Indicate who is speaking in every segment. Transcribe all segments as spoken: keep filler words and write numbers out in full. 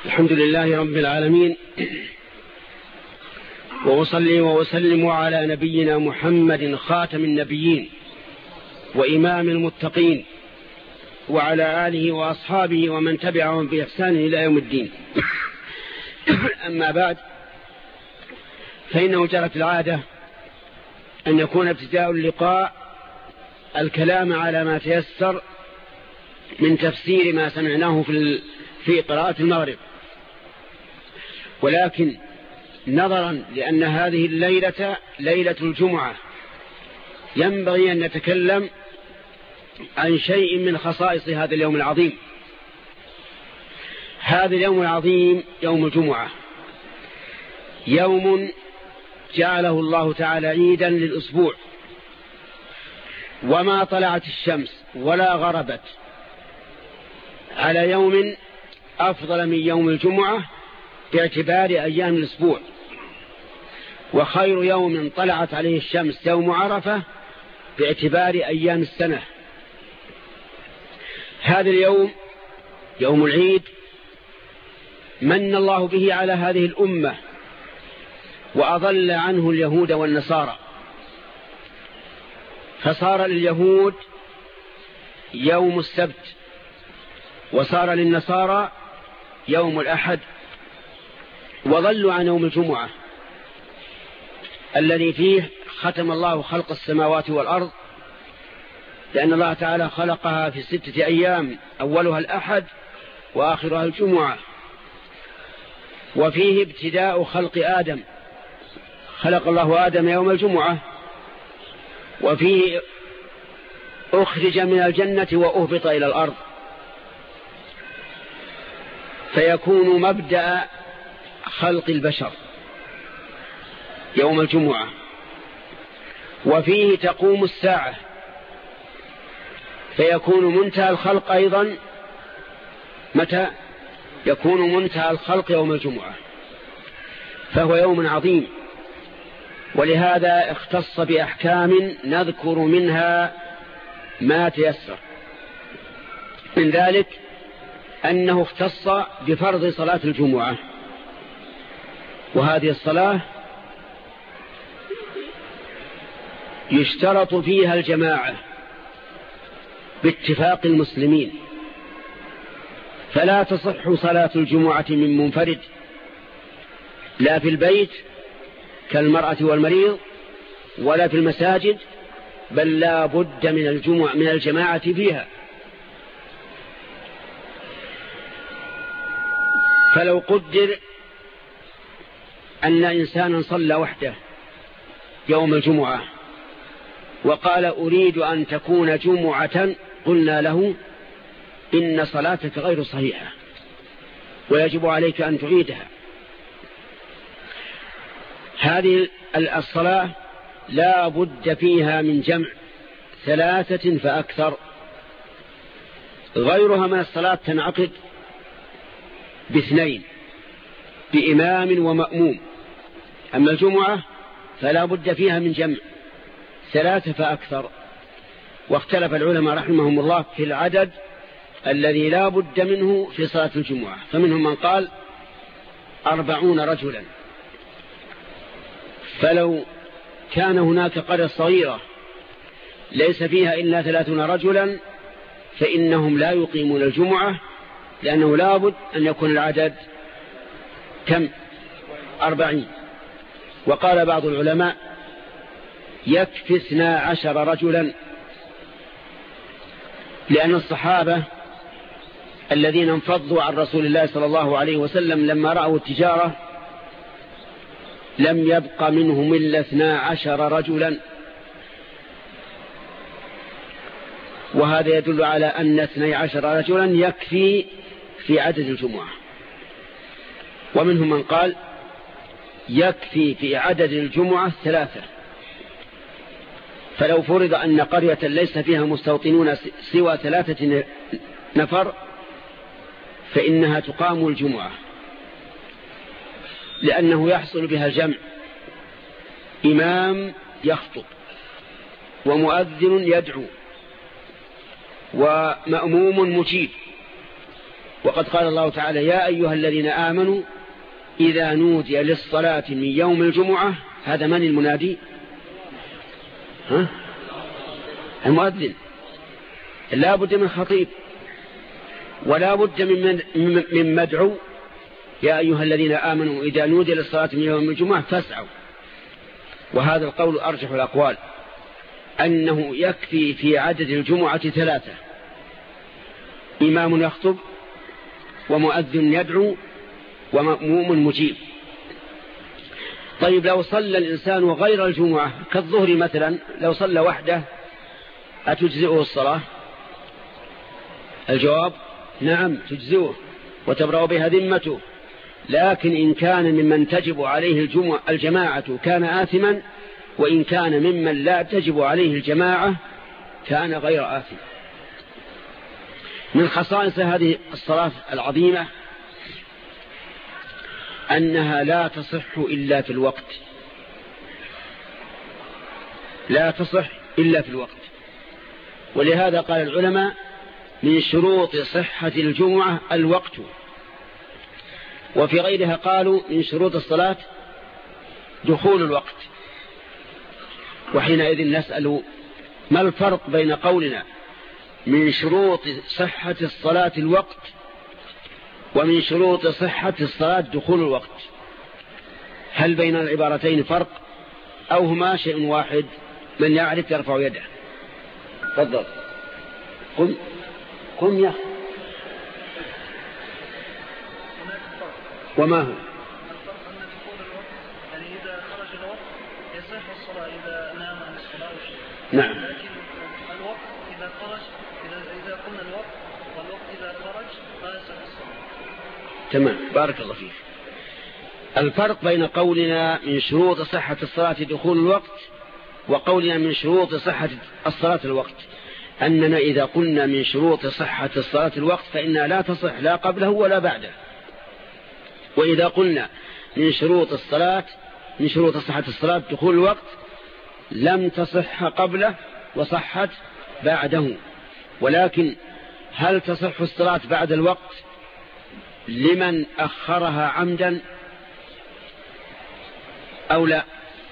Speaker 1: الحمد لله رب العالمين، وأصلي وأسلم على نبينا محمد خاتم النبيين وإمام المتقين، وعلى آله وأصحابه ومن تبعهم بإحسان إلى يوم الدين. أما بعد، فإنه جرت العادة أن يكون ابتداء اللقاء الكلام على ما تيسر من تفسير ما سمعناه في في قراءة المغرب، ولكن نظرا لأن هذه الليلة ليلة الجمعة ينبغي أن نتكلم عن شيء من خصائص هذا اليوم العظيم. هذا اليوم العظيم يوم الجمعة، يوم جعله الله تعالى عيدا للأسبوع، وما طلعت الشمس ولا غربت على يوم أفضل من يوم الجمعة باعتبار أيام الأسبوع، وخير يوم طلعت عليه الشمس يوم عرفة باعتبار أيام السنة. هذا اليوم يوم العيد من الله به على هذه الأمة وأضل عنه اليهود والنصارى، فصار لليهود يوم السبت، وصار للنصارى يوم الأحد، وضلوا عن يوم الجمعة الذي فيه ختم الله خلق السماوات والأرض، لأن الله تعالى خلقها في ستة أيام، أولها الأحد وآخرها الجمعة. وفيه ابتداء خلق آدم، خلق الله آدم يوم الجمعة، وفيه أخرج من الجنة وأهبط إلى الأرض، فيكون مبدأ خلق البشر يوم الجمعة. وفيه تقوم الساعة، فيكون منتهى الخلق أيضا متى؟ يكون منتهى الخلق يوم الجمعة، فهو يوم عظيم، ولهذا اختص بأحكام نذكر منها ما تيسر. من ذلك أنه اختص بفرض صلاة الجمعة، وهذه الصلاة يشترط فيها الجماعة باتفاق المسلمين، فلا تصح صلاة الجمعة من منفرد، لا في البيت كالمرأة والمريض، ولا في المساجد، بل لا بد من الجمعة من الجماعة فيها. فلو قدر أن إنسانا صلى وحده يوم الجمعة وقال أريد أن تكون جمعة، قلنا له إن صلاتك غير صحيحة ويجب عليك أن تعيدها. هذه الصلاة لا بد فيها من جمع ثلاثة فأكثر، غيرها من الصلاة تنعقد باثنين، بإمام ومأموم. أما الجمعة فلا بد فيها من جمع ثلاثة فأكثر. واختلف العلماء رحمهم الله في العدد الذي لا بد منه في صلاة الجمعة، فمنهم من قال أربعون رجلا، فلو كان هناك قرية صغيرة ليس فيها إلا ثلاثون رجلا فإنهم لا يقيمون الجمعة، لأنه لا بد أن يكون العدد كم؟ أربعين. وقال بعض العلماء يكفي اثنا عشر رجلا، لأن الصحابة الذين انفضوا عن رسول الله صلى الله عليه وسلم لما رأوا التجارة لم يبق منهم إلا اثنا عشر رجلا، وهذا يدل على أن اثني عشر رجلا يكفي في عدد الجمعة. ومنهم من قال يكفي في عدد الجمعة ثلاثة، فلو فرض أن قرية ليس فيها مستوطنون سوى ثلاثة نفر فإنها تقام الجمعة، لأنه يحصل بها جمع، إمام يخطب ومؤذن يدعو ومأموم مجيب، وقد قال الله تعالى يا أيها الذين آمنوا إذا نودي للصلاة من يوم الجمعة. هذا من المنادي؟ ها؟ المؤذن. لا بد من خطيب ولا بد من, من, من مدعو. يا أيها الذين آمنوا إذا نودي للصلاة من يوم الجمعة فاسعوا. وهذا القول أرجح الأقوال، أنه يكفي في عدد الجمعة ثلاثة: إمام يخطب ومؤذن يدعو ومأموم مجيب. طيب لو صلى الإنسان غير الجمعة كالظهر مثلا، لو صلى وحده أتجزئه الصلاة؟ الجواب نعم تجزئه وتبرأ بها ذمته. لكن إن كان ممن تجب عليه الجمعة الجماعة كان آثما، وإن كان ممن لا تجب عليه الجماعة كان غير آثم. من خصائص هذه الصلاة العظيمة أنها لا تصح إلا في الوقت، لا تصح إلا في الوقت. ولهذا قال العلماء من شروط صحة الجمعة الوقت. وفي غيرها قالوا من شروط الصلاة دخول الوقت. وحينئذ نسأل ما الفرق بين قولنا من شروط صحة الصلاة الوقت ومن شروط صحة الصلاة دخول الوقت؟ هل بين العبارتين فرق أو هما شيء واحد؟ من يعرف يرفع يده. تفضل. قم قم يا وما هو؟
Speaker 2: يعني إذا خرج الوقت يصح الصلاة إذا نام عن الصلاة وشيء.
Speaker 1: نعم.
Speaker 2: لكن الوقت إذا خرج، إذا إذا قلنا الوقت والوقت إذا خرج لا يصح الصلاة.
Speaker 1: تمام، بارك الله فيك. الفرق بين قولنا من شروط صحة الصلاة دخول الوقت وقولنا من شروط صحة الصلاة الوقت أننا إذا قلنا من شروط صحة الصلاة الوقت فإنها لا تصح لا قبله ولا بعده. وإذا قلنا من شروط الصلاة من شروط صحة الصلاة دخول الوقت لم تصح قبله وصحت بعده. ولكن هل تصح الصلاة بعد الوقت لمن أخرها عمدا أو لا؟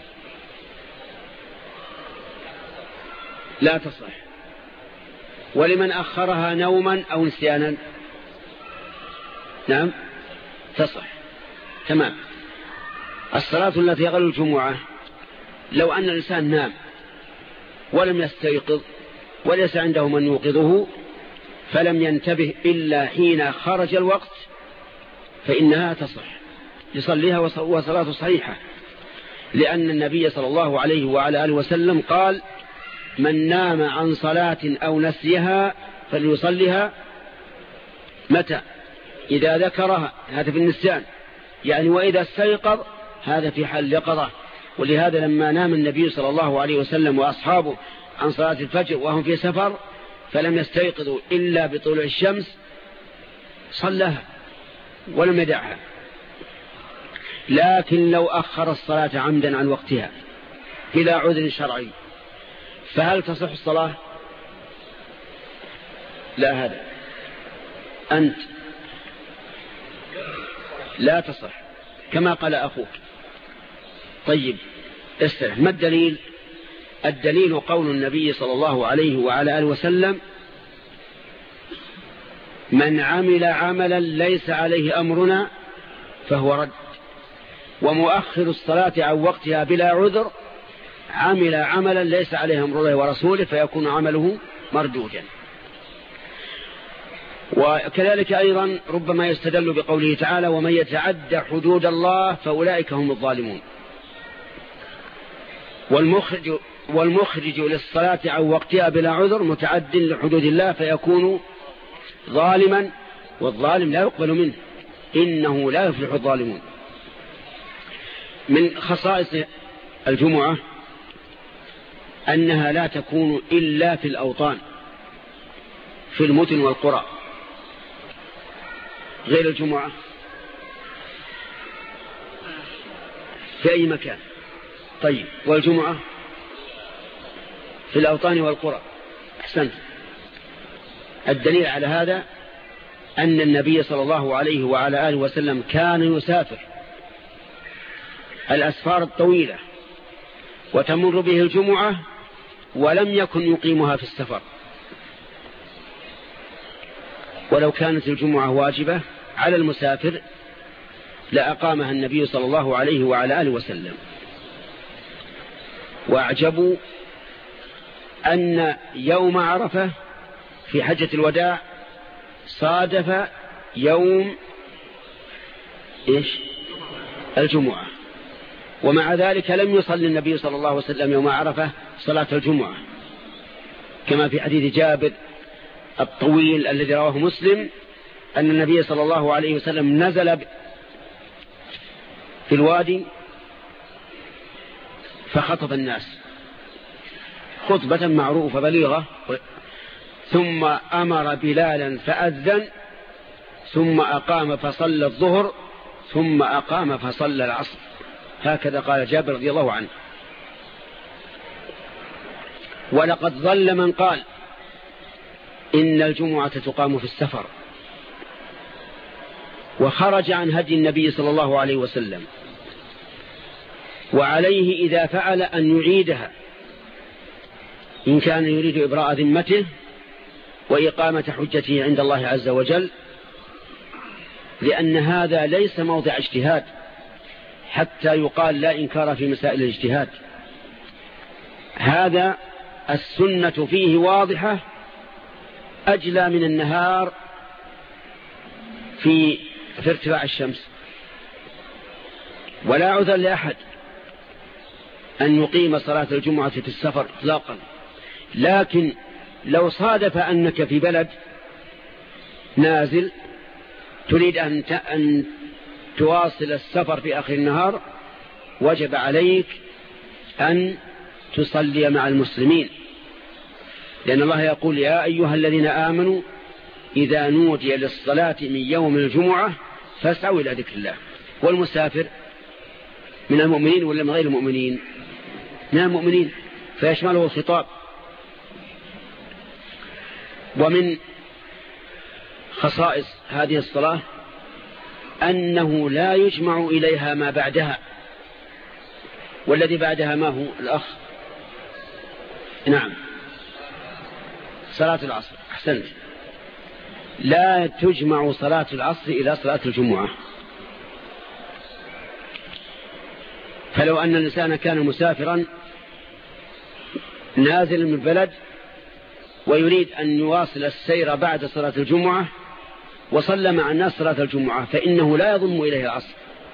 Speaker 1: لا تصح. ولمن أخرها نوما أو نسيانا؟ نعم تصح. تمام. الصلاة التي قبل الجمعة لو أن الإنسان نام ولم يستيقظ وليس عنده من يوقظه فلم ينتبه إلا حين خرج الوقت فإنها تصح، يصليها وصلاة صحيحة، لأن النبي صلى الله عليه وعلى آله وسلم قال من نام عن صلاة أو نسيها فليصليها متى؟ إذا ذكرها، هذا في النسيان يعني، وإذا استيقظ هذا في حال اليقظة. ولهذا لما نام النبي صلى الله عليه وسلم وأصحابه عن صلاة الفجر وهم في سفر فلم يستيقظوا إلا بطلوع الشمس صلىها ولم يدعها. لكن لو أخر الصلاة عمدا عن وقتها إلى عذر شرعي فهل تصح الصلاة؟ لا، هذا أنت لا تصح كما قال أخوك. طيب استرح. ما الدليل؟ الدليل قول النبي صلى الله عليه وعلى آله وسلم من عمل عملا ليس عليه أمرنا فهو رد، ومؤخر الصلاة عن وقتها بلا عذر عمل عملا ليس عليه أمر الله ورسوله فيكون عمله مردودا. وكذلك أيضا ربما يستدل بقوله تعالى ومن يتعدى حدود الله فأولئك هم الظالمون. والمخرج, والمخرج للصلاة عن وقتها بلا عذر متعد لحدود الله فيكون ظالما، والظالم لا يقبل منه، إنه لا يفلح الظالمون. من خصائص الجمعة أنها لا تكون إلا في الأوطان في المدن والقرى، غير الجمعة في أي مكان. طيب والجمعة في الأوطان والقرى. أحسنت. الدليل على هذا أن النبي صلى الله عليه وعلى آله وسلم كان يسافر الأسفار الطويلة وتمر به الجمعة ولم يكن يقيمها في السفر، ولو كانت الجمعة واجبة على المسافر لأقامها النبي صلى الله عليه وعلى آله وسلم. وأعجبوا أن يوم عرفة في حجة الوداع صادف يوم إيش؟ الجمعة، ومع ذلك لم يصلي النبي صلى الله عليه وسلم يوم عرفة صلاة الجمعة، كما في حديث جابر الطويل الذي رواه مسلم أن النبي صلى الله عليه وسلم نزل في الوادي فخطب الناس خطبة معروفة بليغة، ثم أمر بلالا فأذن، ثم أقام فصلى الظهر، ثم أقام فصلى العصر. هكذا قال جابر رضي الله عنه. ولقد ظل من قال إن الجمعة تقام في السفر، وخرج عن هدي النبي صلى الله عليه وسلم، وعليه إذا فعل أن يعيدها إن كان يريد إبراء ذمته وإقامة حجته عند الله عز وجل، لأن هذا ليس موضع اجتهاد حتى يقال لا إنكار في مسائل الاجتهاد. هذا السنة فيه واضحة أجلى من النهار في, في ارتفاع الشمس، ولا عذر لأحد أن يقيم صلاة الجمعة في السفر إطلاقا. لكن لو صادف أنك في بلد نازل تريد أن تواصل السفر في آخر النهار، وجب عليك أن تصلي مع المسلمين، لأن الله يقول يا أيها الذين آمنوا إذا نودي للصلاة من يوم الجمعة فاسعوا إلى ذكر الله. والمسافر من المؤمنين ولا من غير المؤمنين؟ من المؤمنين، فيشمله الخطاب. ومن خصائص هذه الصلاة أنه لا يجمع إليها ما بعدها. والذي بعدها ما هو الأخ؟ نعم، صلاة العصر. أحسنت، لا تجمع صلاة العصر إلى صلاة الجمعة. فلو أن الإنسان كان مسافرا نازل من البلد ويريد أن يواصل السير بعد صلاة الجمعة وصلى مع الناس صلاة الجمعة فإنه لا يضم إليه العصر.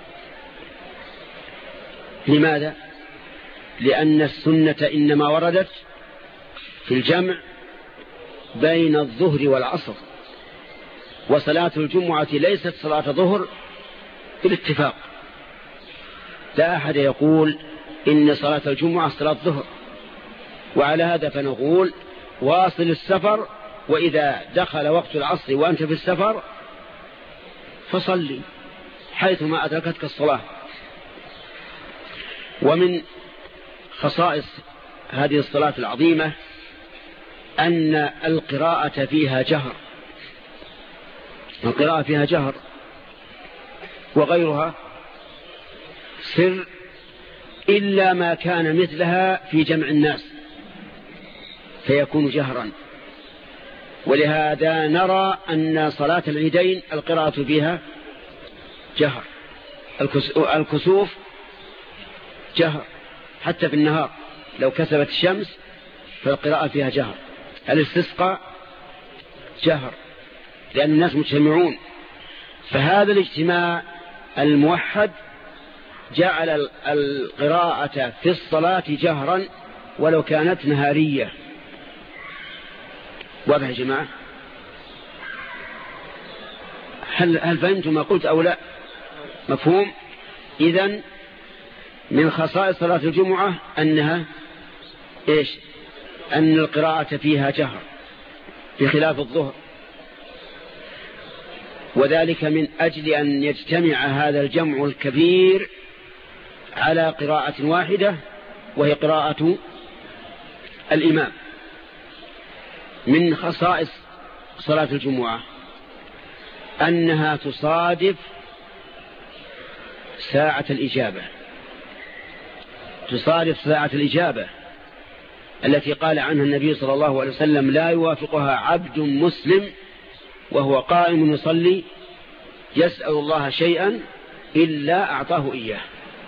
Speaker 1: لماذا؟ لأن السنة إنما وردت في الجمع بين الظهر والعصر، وصلاة الجمعة ليست صلاة ظهر بالاتفاق. لا أحد يقول إن صلاة الجمعة صلاة ظهر، وعلى هذا فنقول واصل السفر، وإذا دخل وقت العصر وأنت في السفر فصلي حيثما أدركتك الصلاة. ومن خصائص هذه الصلاة العظيمة أن القراءة فيها جهر، القراءة فيها جهر، وغيرها سر، إلا ما كان مثلها في جمع الناس فيكون جهرا. ولهذا نرى أن صلاة العيدين القراءة فيها جهر، الكسوف جهر حتى في النهار لو كسبت الشمس فالقراءة فيها جهر، الاستسقاء جهر لأن الناس مجتمعون. فهذا الاجتماع الموحد جعل القراءة في الصلاة جهرا ولو كانت نهارية. واضح يا جماعة؟ هل, هل فهمتم ما قلت أو لا؟ مفهوم؟ إذن من خصائص صلاة الجمعة أنها إيش؟ أن القراءة فيها جهر بخلاف الظهر، وذلك من أجل أن يجتمع هذا الجمع الكبير على قراءة واحدة وهي قراءة الإمام. من خصائص صلاة الجمعة أنها تصادف ساعة الإجابة، تصادف ساعة الإجابة التي قال عنها النبي صلى الله عليه وسلم: لا يوافقها عبد مسلم وهو قائم يصلي يسأل الله شيئا إلا أعطاه إياه.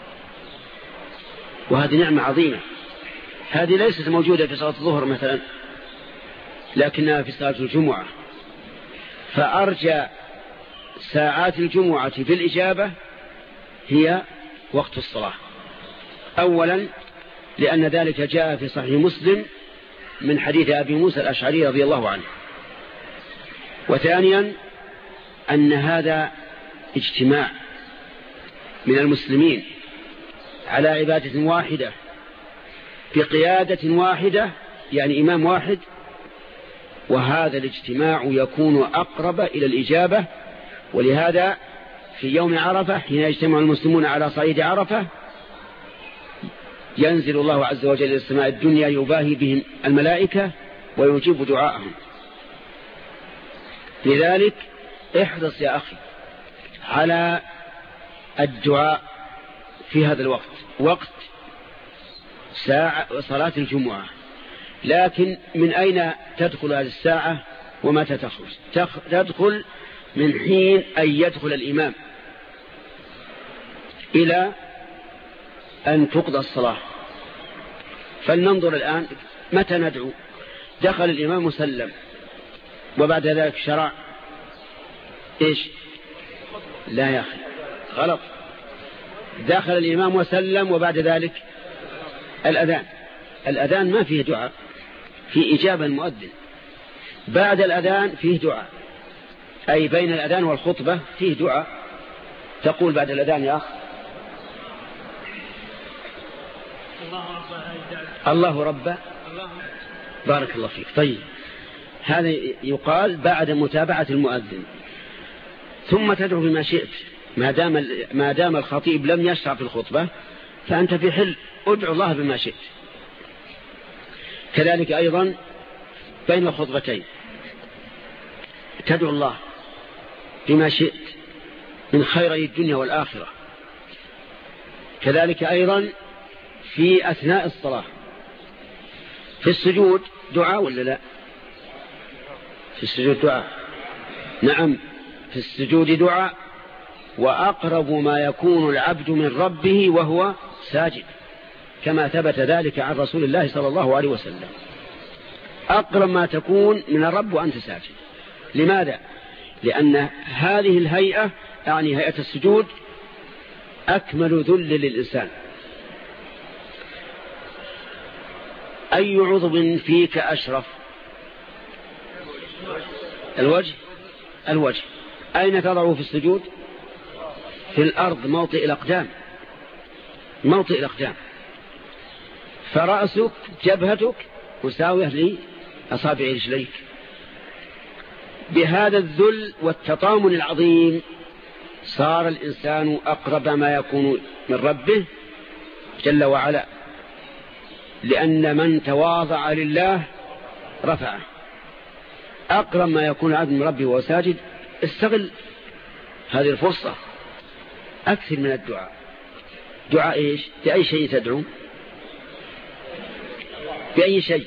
Speaker 1: وهذه نعمة عظيمة، هذه ليست موجودة في صلاة الظهر مثلا، لكنها في صلاة الجمعة. فأرجى ساعات الجمعة في الإجابة هي وقت الصلاة، أولا لأن ذلك جاء في صحيح مسلم من حديث أبي موسى الأشعري رضي الله عنه، وثانيا أن هذا اجتماع من المسلمين على عبادة واحدة بقيادة واحدة، يعني إمام واحد، وهذا الاجتماع يكون أقرب إلى الإجابة. ولهذا في يوم عرفة حين يجتمع المسلمون على صعيد عرفة ينزل الله عز وجل إلى السماء الدنيا يباهي بهم الملائكة ويجيب دعاءهم. لذلك احرص يا أخي على الدعاء في هذا الوقت، وقت ساعة صلاة الجمعة. لكن من أين تدخل هذه الساعة ومتى تخرج؟ تدخل من حين أن يدخل الإمام إلى أن تقضى الصلاة. فلننظر الآن متى ندعو. دخل الإمام مسلم وبعد ذلك شرع إيش؟ لا يا أخي، غلط. دخل الإمام وسلم وبعد ذلك الأذان. الأذان ما فيه دعاء، في إجابة المؤذن. بعد الأذان فيه دعاء، أي بين الأذان والخطبة فيه دعاء. تقول بعد الأذان يا أخ: الله رب. بارك الله فيك. طيب، هذا يقال بعد متابعة المؤذن. ثم تدعو بما شئت، ما دام ما دام الخطيب لم يشرع في الخطبة فأنت في حل، ادعو الله بما شئت. كذلك أيضا بين الخطبتين تدعو الله بما شئت من خيري الدنيا والآخرة. كذلك أيضا في أثناء الصلاة في السجود دعاء ولا لا؟ في السجود دعاء، نعم، في السجود دعاء. وأقرب ما يكون العبد من ربه وهو ساجد، كما ثبت ذلك عن رسول الله صلى الله عليه وسلم. أقرب ما تكون من الرب وأنت ساجد. لماذا؟ لأن هذه الهيئة، يعني هيئة السجود، أكمل ذل للإنسان. أي عضو فيك أشرف؟ الوجه. الوجه أين تضعه في السجود؟ في الأرض، موطئ الأقدام، موطئ الأقدام. فرأسك جبهتك مساوية لأصابع رجليك. بهذا الذل والتطامن العظيم صار الإنسان أقرب ما يكون من ربه جل وعلا، لأن من تواضع لله رفعه. أقرب ما يكون العبد من ربه وهو ساجد. استغل هذه الفرصة، أكثر من الدعاء. دعاء إيش؟ بأي شيء تدعو؟ بأي شيء؟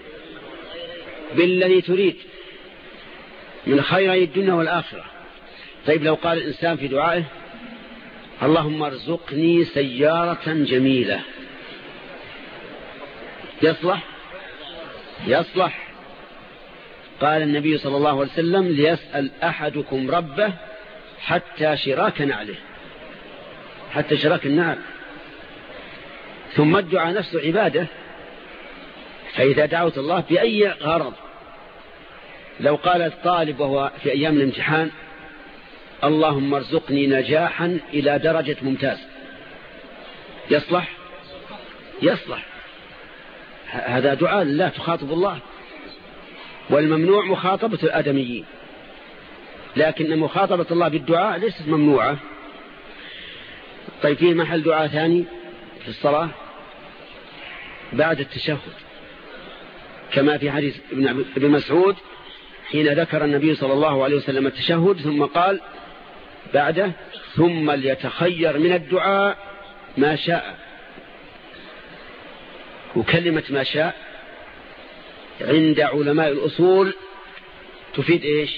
Speaker 1: بالذي تريد من خيري الدنيا والآخرة. طيب، لو قال الإنسان في دعائه: اللهم ارزقني سيارة جميلة، يصلح؟ يصلح. قال النبي صلى الله عليه وسلم: ليسأل أحدكم ربه حتى شراك نعله، حتى شراك النعل. ثم الدعاء نفسه عبادة. فإذا دعوت الله بأي غرض، لو قال الطالب وهو في أيام الامتحان: اللهم ارزقني نجاحا إلى درجة ممتاز، يصلح؟ يصلح. هذا دعاء لا تخاطب الله. والممنوع مخاطبة الآدميين، لكن مخاطبة الله بالدعاء ليست ممنوعة. طيب، فيه محل دعاء ثاني في الصلاة بعد التشهد، كما في حديث ابن مسعود حين ذكر النبي صلى الله عليه وسلم التشهد ثم قال بعده ثم ليتخير من الدعاء ما شاء. وكلمة ما شاء عند علماء الأصول تفيد إيش؟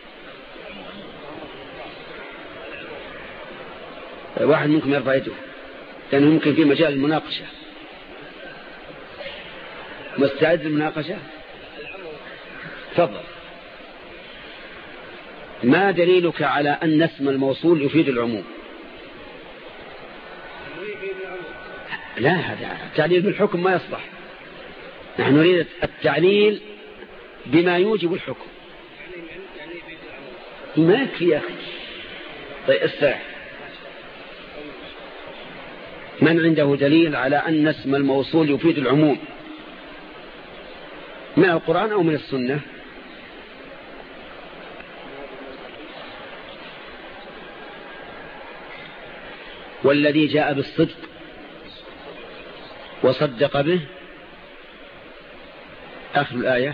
Speaker 1: واحد منكم يرفع يده لأنه ممكن في مجال المناقشة. مستعد للمناقشة؟ تفضل. ما دليلك على أن اسم الموصول يفيد العموم؟ لا، هذا التعليل بالحكم ما يصلح. نحن نريد التعليل بما يوجب الحكم. ما يكفي يا أخي. طيب استرح. من عنده دليل على أن اسم الموصول يفيد العموم من القرآن أو من السنة؟ والذي جاء بالصدق وصدق به آخر الآية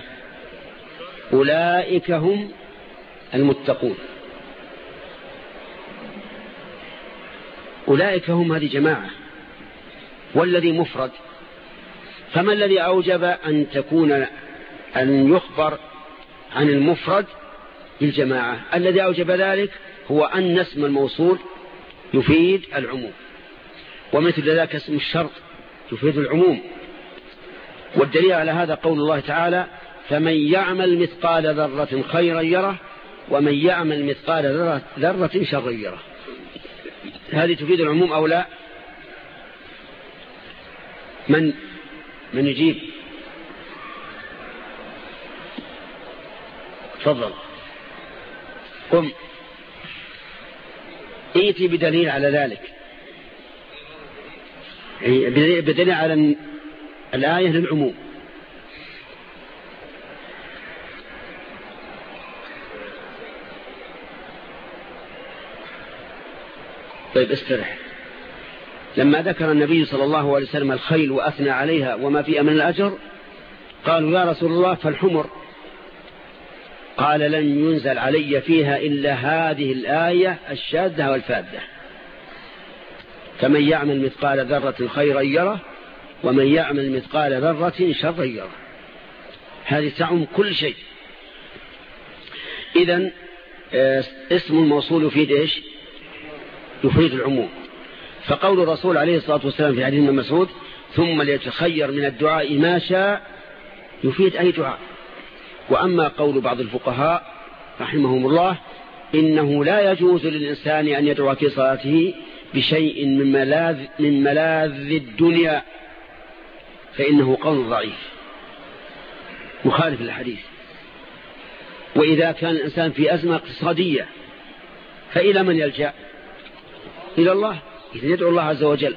Speaker 1: أولئك هم المتقون. أولئك هم هذه جماعة، والذي مفرد. فما الذي أوجب أن تكون أن يخبر عن المفرد بالجماعة؟ الذي أوجب ذلك هو أن اسم الموصول يفيد العموم، ومثل ذلك اسم الشرط يفيد العموم. والدليل على هذا قول الله تعالى فمن يعمل مثقال ذرة خيرا يره ومن يعمل مثقال ذرة شرا يره. هذه تفيد العموم أو لا؟ من من يجيب؟ تفضل قم ائتي بدليل على ذلك، بدليل على الآية للعموم. طيب استرح. لما ذكر النبي صلى الله عليه وسلم الخيل وأثنى عليها وما فيها من الأجر قالوا يا رسول الله فالحمر؟ قال لن ينزل علي فيها إلا هذه الآية الشاذة والفاذة فمن يعمل مثقال ذرة خيرا يره ومن يعمل مثقال ذرة شرا يره. هذه تعم كل شيء. إذن اسم الموصول يفيد إيش؟ يفيد العموم. فقول الرسول عليه الصلاة والسلام في حديث ابن مسعود ثم ليتخير من الدعاء ما شاء يفيد أي دعاء. وأما قول بعض الفقهاء رحمهم الله إنه لا يجوز للإنسان أن يدعو في صلاته بشيء من ملاذ, من ملاذ الدنيا فإنه قول ضعيف مخالف للحديث. وإذا كان الإنسان في أزمة اقتصادية فإلى من يلجأ؟ إلى الله، إذن يدعو الله عز وجل.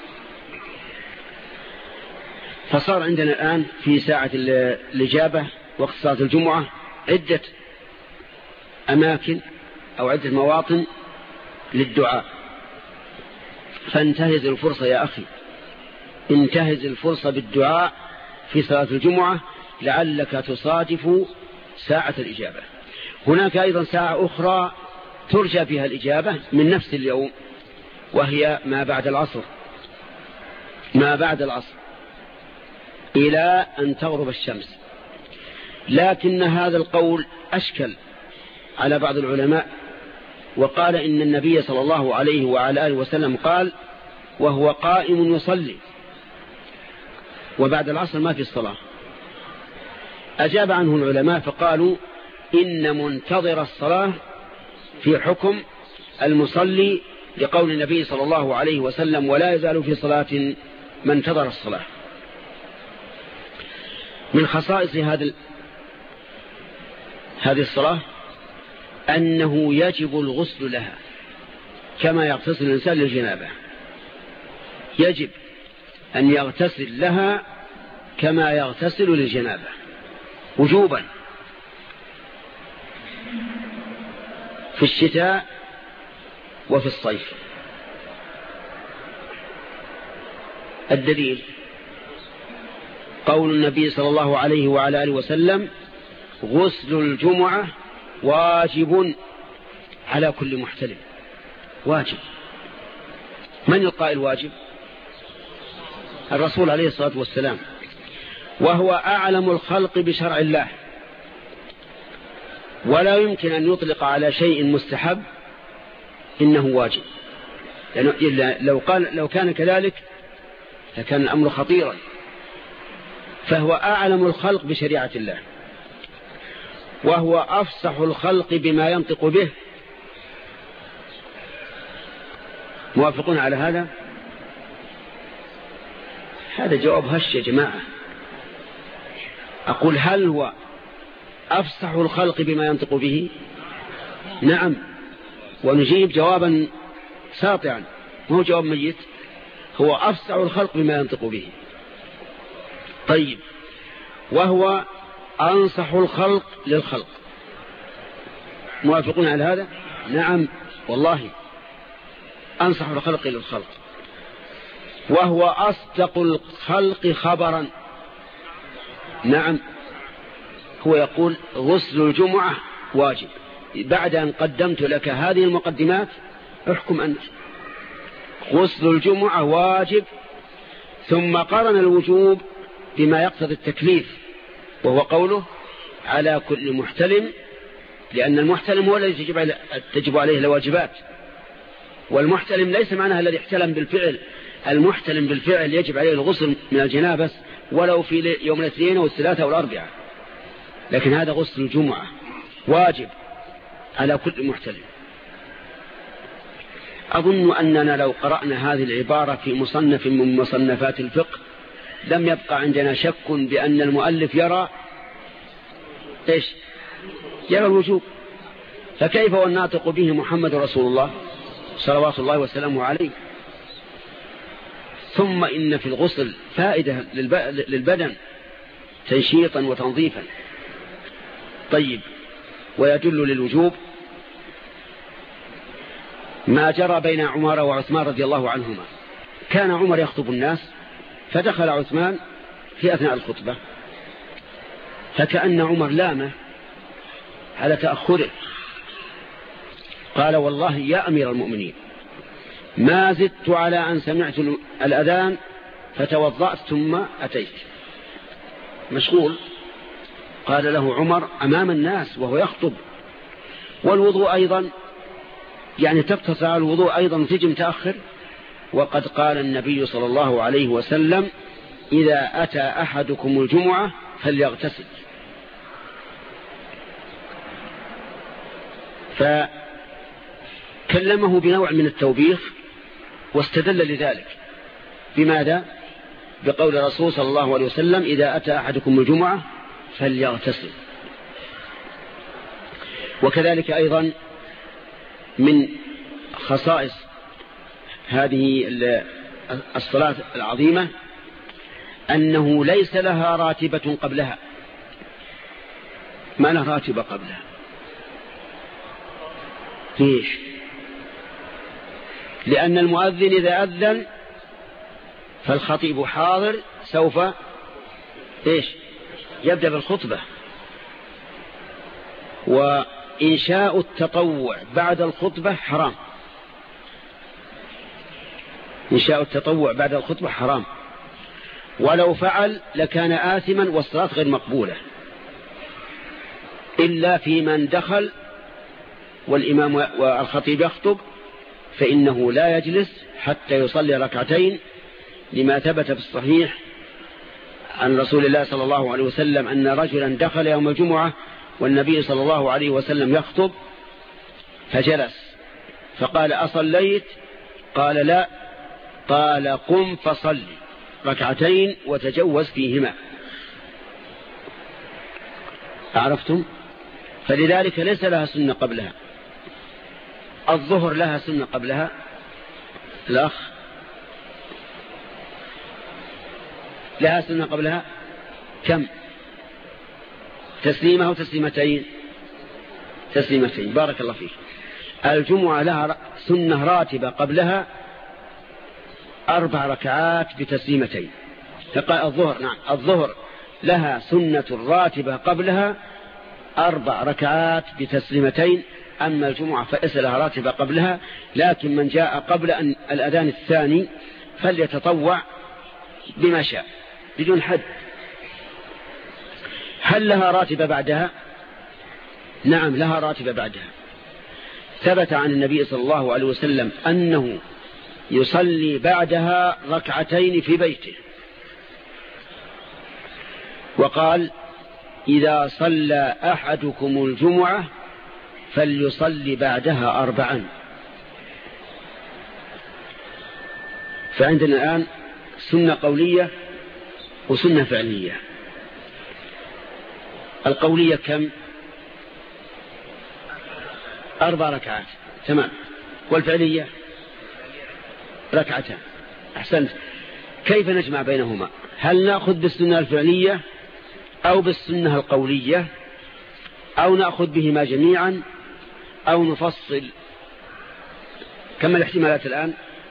Speaker 1: فصار عندنا الآن في ساعة الإجابة وقت صلاة الجمعة عدة أماكن أو عدة مواطن للدعاء. فانتهز الفرصة يا أخي، انتهز الفرصة بالدعاء في صلاة الجمعة لعلك تصادف ساعة الإجابة. هناك أيضا ساعة أخرى ترجى فيها الإجابة من نفس اليوم وهي ما بعد العصر، ما بعد العصر إلى أن تغرب الشمس. لكن هذا القول أشكل على بعض العلماء وقال إن النبي صلى الله عليه وعلى آله وسلم قال وهو قائم يصلي وبعد العصر ما في الصلاة. أجاب عنه العلماء فقالوا إن منتظر الصلاة في حكم المصلي لقول النبي صلى الله عليه وسلم ولا يزال في صلاة من انتظر الصلاة. من خصائص هذا هذه الصلاة أنه يجب الغسل لها كما يغتسل الإنسان للجنابة، يجب أن يغتسل لها كما يغتسل للجنابة وجوبا في الشتاء وفي الصيف. الدليل قول النبي صلى الله عليه وعلى آله وسلم غسل الجمعة واجب على كل محتلم، واجب. من القائل واجب؟ الرسول عليه الصلاة والسلام، وهو أعلم الخلق بشرع الله، ولا يمكن أن يطلق على شيء مستحب إنه واجب، لأنه لو قال لو كان كذلك لكان الأمر خطيرا. فهو أعلم الخلق بشريعة الله، وهو أفصح الخلق بما ينطق به. موافقون على هذا؟ هذا جواب هش يا جماعة. أقول هل هو أفصح الخلق بما ينطق به؟ نعم. ونجيب جوابا ساطعا، ما هو جواب ميت، هو أفصح الخلق بما ينطق به. طيب، وهو أنصح الخلق للخلق. موافقون على هذا؟ نعم والله، أنصح الخلق للخلق. وهو أصدق الخلق خبرا. نعم، هو يقول غسل الجمعة واجب. بعد أن قدمت لك هذه المقدمات احكم أنت. غسل الجمعة واجب، ثم قرن الوجوب بما يقتضي التكليف، وهو قوله على كل محتلم، لأن المحتلم هو الذي تجب عليه الواجبات، والمحتلم ليس معناها الذي احتلم بالفعل. المحتلم بالفعل يجب عليه الغسل من الجنابة ولو في يوم الاثنين والثلاثة والأربعة، لكن هذا غسل الجمعة واجب على كل محتلم. أظن أننا لو قرأنا هذه العبارة في مصنف من مصنفات الفقه لم يبقى عندنا شك بأن المؤلف يرى إيش؟ يرى الوجوب. فكيف والناطق به محمد رسول الله صلوات الله وسلامه عليه؟ ثم إن في الغسل فائدة للبدن تنشيطا وتنظيفا. طيب، ويدل للوجوب ما جرى بين عمر وعثمان رضي الله عنهما. كان عمر يخطب الناس، فدخل عثمان في أثناء الخطبة، فكأن عمر لامه على تأخره، قال والله يا أمير المؤمنين ما زدت على أن سمعت الأذان فتوضأت ثم أتيت. مشغول. قال له عمر أمام الناس وهو يخطب، والوضوء أيضا، يعني تقتصر الوضوء أيضا تجي متأخر، وقد قال النبي صلى الله عليه وسلم إذا أتى أحدكم الجمعة فليغتسل. فكلمه بنوع من التوبيخ، واستدل لذلك بماذا؟ بقول الرسول صلى الله عليه وسلم إذا أتى أحدكم الجمعة فليغتسل. وكذلك أيضا من خصائص هذه الصلاة العظيمة أنه ليس لها راتبة قبلها. ما لها راتبة قبلها؟ ليش؟ لأن المؤذن إذا أذن فالخطيب حاضر سوف إيش؟ يبدأ بالخطبة. وإنشاء التطوع بعد الخطبة حرام. إنشاء التطوع بعد الخطبة حرام، ولو فعل لكان آثما والصلاة غير مقبولة، إلا في من دخل والإمام والخطيب يخطب فإنه لا يجلس حتى يصلي ركعتين، لما ثبت في الصحيح عن رسول الله صلى الله عليه وسلم أن رجلا دخل يوم الجمعة والنبي صلى الله عليه وسلم يخطب فجلس، فقال أصليت؟ قال لا. قال قم فصلي ركعتين وتجوز فيهما. عرفتم؟ فلذلك ليس لها سنة قبلها. الظهر لها سنة قبلها؟ الأخ لها سنة قبلها كم؟ تسليمة وتسليمتين؟ تسليمتين. بارك الله فيك. الجمعة لها سنة راتبة قبلها أربع ركعات بتسليمتين. فقال الظهر، نعم الظهر لها سنة راتبة قبلها أربع ركعات بتسليمتين. أما الجمعة فليس لها راتبة قبلها، لكن من جاء قبل أن الأذان الثاني فليتطوع بما شاء بدون حد. هل لها راتبة بعدها؟ نعم لها راتبة بعدها. ثبت عن النبي صلى الله عليه وسلم أنه يصلي بعدها ركعتين في بيته، وقال إذا صلى أحدكم الجمعة فليصلي بعدها أربعا. فعندنا الآن سنة قولية وسنة فعلية. القولية كم؟ أربع ركعات، تمام. والفعلية ركعتان. أحسنت. كيف نجمع بينهما؟ هل نأخذ بالسنة الفعلية أو بالسنة القولية، أو نأخذ بهما جميعا، أو نفصل؟ كم الاحتمالات الآن؟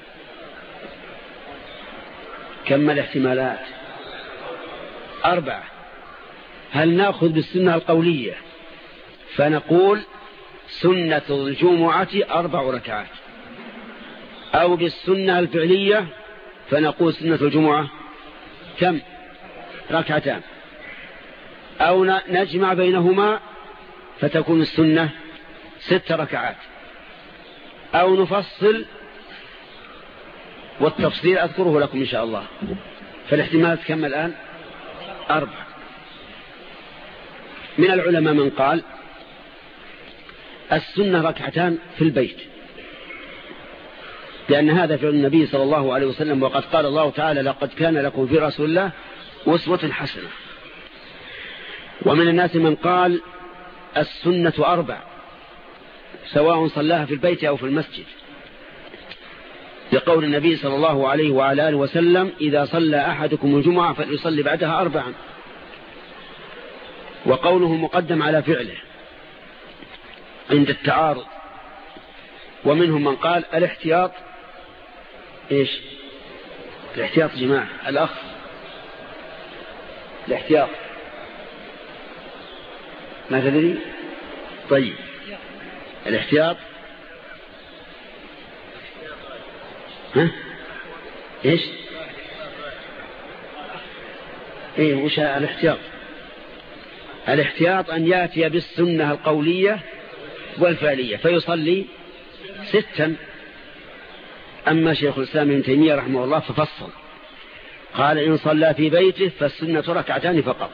Speaker 1: كم الاحتمالات؟ أربعة. هل نأخذ بالسنة القولية فنقول سنة الجمعة أربع ركعات، أو بالسنة الفعلية فنقول سنة الجمعة كم؟ ركعتان، أو نجمع بينهما فتكون السنة ست ركعات، أو نفصل، والتفصيل أذكره لكم إن شاء الله. فالاحتمالات كم الآن؟ أربع. من العلماء من قال السنة ركعتان في البيت، لأن هذا فعل النبي صلى الله عليه وسلم، وقد قال الله تعالى لقد كان لكم في رسول الله أسوة حسنة. ومن الناس من قال السنة أربع سواء صلاها في البيت أو في المسجد، لقول النبي صلى الله عليه وعلى آله وسلم إذا صلى أحدكم الجمعة فليصلي بعدها أربعا، وقوله مقدم على فعله عند التعارض. ومنهم من قال الاحتياط إيش؟ الاحتياط جماعة الأخ، الاحتياط ما تدري؟ طيب الاحتياط ها؟ إيش؟ إيه وش الاحتياط؟ الاحتياط أن يأتي بالسنة القولية والفعلية فيصلي ستا. أما شيخ الإسلام ابن تيمية رحمه الله ففصل، قال إن صلى في بيته فالسنة ركعتان فقط،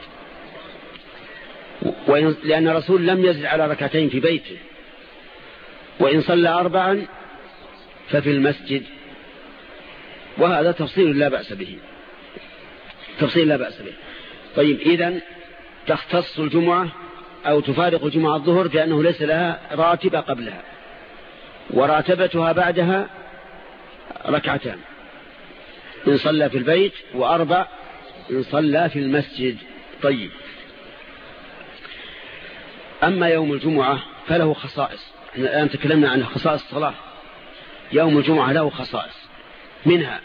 Speaker 1: لأن الرسول لم يزد على ركعتين في بيته. وإن صلى أربعا ففي المسجد، وهذا تفصيل لا بأس به، تفصيل لا بأس به. طيب إذن تختص الجمعة أو تفارق الجمعة الظهر بأنه ليس لها راتبة قبلها، وراتبتها بعدها ركعتان إن صلى في البيت، وأربع إن صلى في المسجد. طيب أما يوم الجمعة فله خصائص. الآن تكلمنا عن خصائص الصلاة. يوم الجمعة له خصائص، منها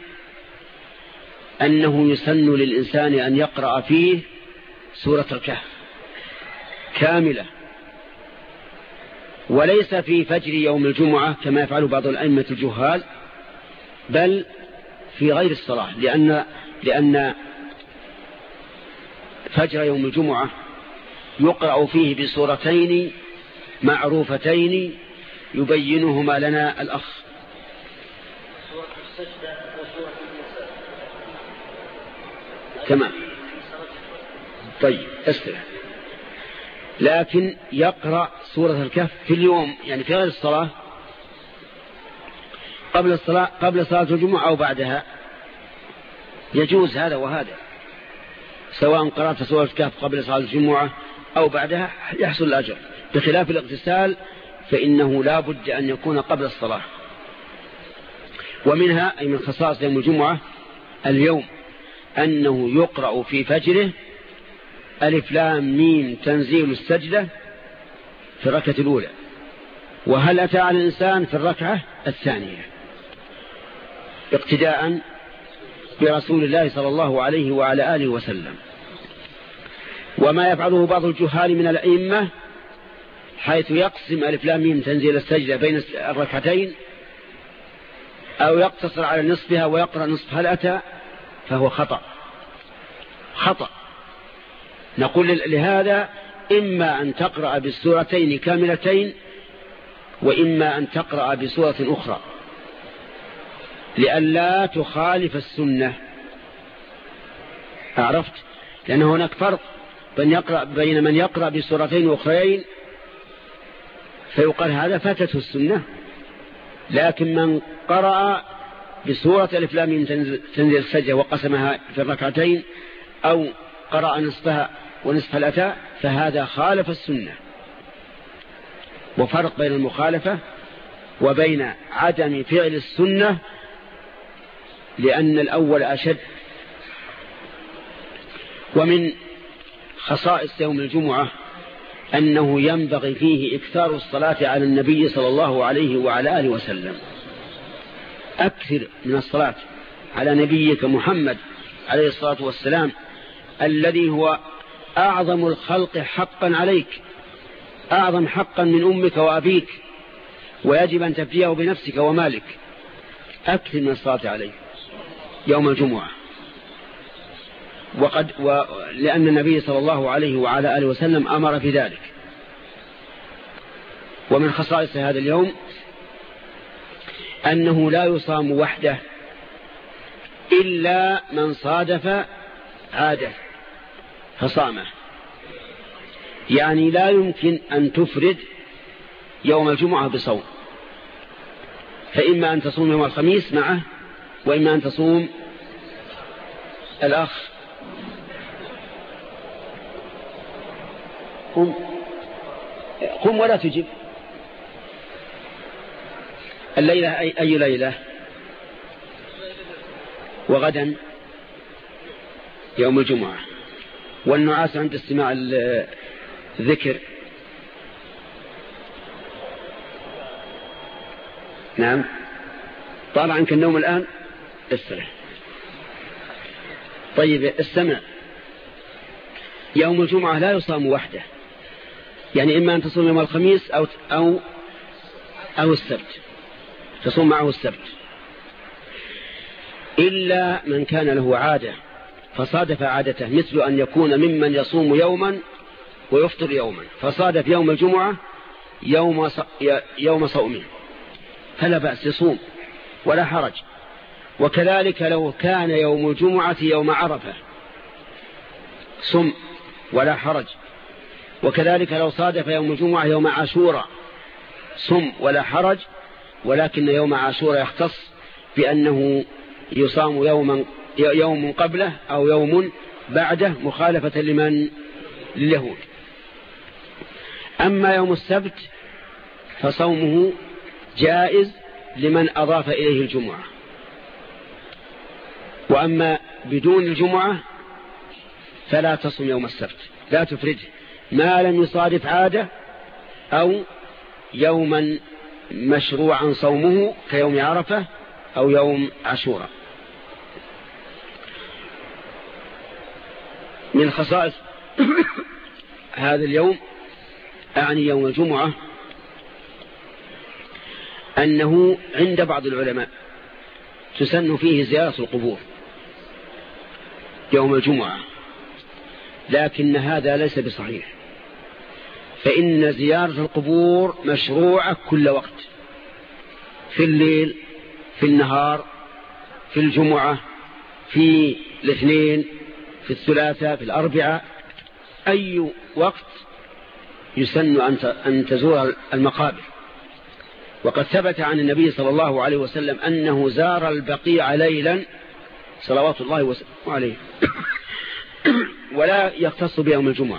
Speaker 1: أنه يسن للإنسان أن يقرأ فيه سورة الكهف كاملة، وليس في فجر يوم الجمعة كما يفعل بعض الأئمة الجهال، بل في غير الصلاة، لأن لأن فجر يوم الجمعة يقرأ فيه بسورتين معروفتين يبينهما لنا الأخ. تمام. طيب استرح. لكن يقرأ سورة الكهف في اليوم، يعني في غير الصلاة، قبل الصلاة قبل صلاة الجمعة أو بعدها، يجوز هذا وهذا، سواء قرأت سورة الكهف قبل صلاة الجمعة أو بعدها يحصل الأجر، بخلاف الاغتسال فإنه لا بد أن يكون قبل الصلاة. ومنها أي من خصائص يوم الجمعة اليوم أنه يقرأ في فجره ألف لام ميم تنزيل السجدة في الركعة الأولى، وهل أتى على الإنسان في الركعة الثانية، اقتداء برسول الله صلى الله عليه وعلى آله وسلم. وما يفعله بعض الجهال من الأئمة حيث يقسم ألف لام ميم تنزيل السجدة بين الركعتين أو يقتصر على نصفها ويقرأ نصف هل أتى فهو خطأ خطأ. نقول لهذا إما أن تقرأ بالسورتين كاملتين وإما أن تقرأ بسورة أخرى لئلا تخالف السنة. عرفت؟ لأن هناك فرق بين, يقرأ بين من يقرأ بسورتين أخرين فيقال هذا فاتته السنة، لكن من قرأ بسورة ألف لام ميم تنزيل السجدة وقسمها في الركعتين أو قرأ نصفها ونصف الأتى فهذا خالف السنة. وفرق بين المخالفة وبين عدم فعل السنة، لأن الأول أشد. ومن خصائص يوم الجمعة أنه ينبغي فيه إكثار الصلاة على النبي صلى الله عليه وعلى آله وسلم. أكثر من الصلاة على نبيك محمد عليه الصلاة والسلام الذي هو أعظم الخلق حقا عليك، أعظم حقا من أمك وأبيك، ويجب أن تفديه بنفسك ومالك. أكثر من الصلاة عليه يوم الجمعة. وقد و... لأن النبي صلى الله عليه وعلى آله وسلم أمر في ذلك. ومن خصائص هذا اليوم أنه لا يصام وحده إلا من صادف عادة فصامه، يعني لا يمكن أن تفرد يوم الجمعة بصوم، فإما أن تصوم يوم الخميس معه وإما أن تصوم الأخ. قم قم ولا تجب. الليلة أي, أي ليلة؟ وغدا يوم الجمعة. والنعاس عند استماع الذكر. نعم. طال عنك النوم الآن استرح. طيب استمع. يوم الجمعة لا يصام وحده، يعني إما أن تصوم يوم الخميس أو, أو, أو السبت، تصوم معه السبت، إلا من كان له عادة فصادف عادته، مثل أن يكون ممن يصوم يوما ويفطر يوما، فصادف يوم الجمعة يوم, يوم صومه فلا بأس يصوم ولا حرج. وكذلك لو كان يوم الجمعة يوم عرفة صم ولا حرج. وكذلك لو صادف يوم الجمعة يوم عاشوراء صم ولا حرج. ولكن يوم عاشوراء يختص بأنه يصام يوما يوم قبله أو يوم بعده مخالفة لمن لليهود. أما يوم السبت فصومه جائز لمن أضاف إليه الجمعة. وأما بدون الجمعة فلا تصم يوم السبت، لا تفرده ما لم يصادف عادة أو يوما مشروعا صومه كيوم عرفة أو يوم عاشوراء. من خصائص هذا اليوم أعني يوم الجمعة أنه عند بعض العلماء تسن فيه زيارة القبور يوم الجمعة، لكن هذا ليس بصحيح، فإن زيارة القبور مشروعة كل وقت، في الليل، في النهار، في الجمعة، في الاثنين، في الثلاثاء، في الأربعاء، أي وقت يسن أن تزور المقابر. وقد ثبت عن النبي صلى الله عليه وسلم أنه زار البقيع ليلا صلوات الله وسلم عليه ولا يختص بيوم الجمعة.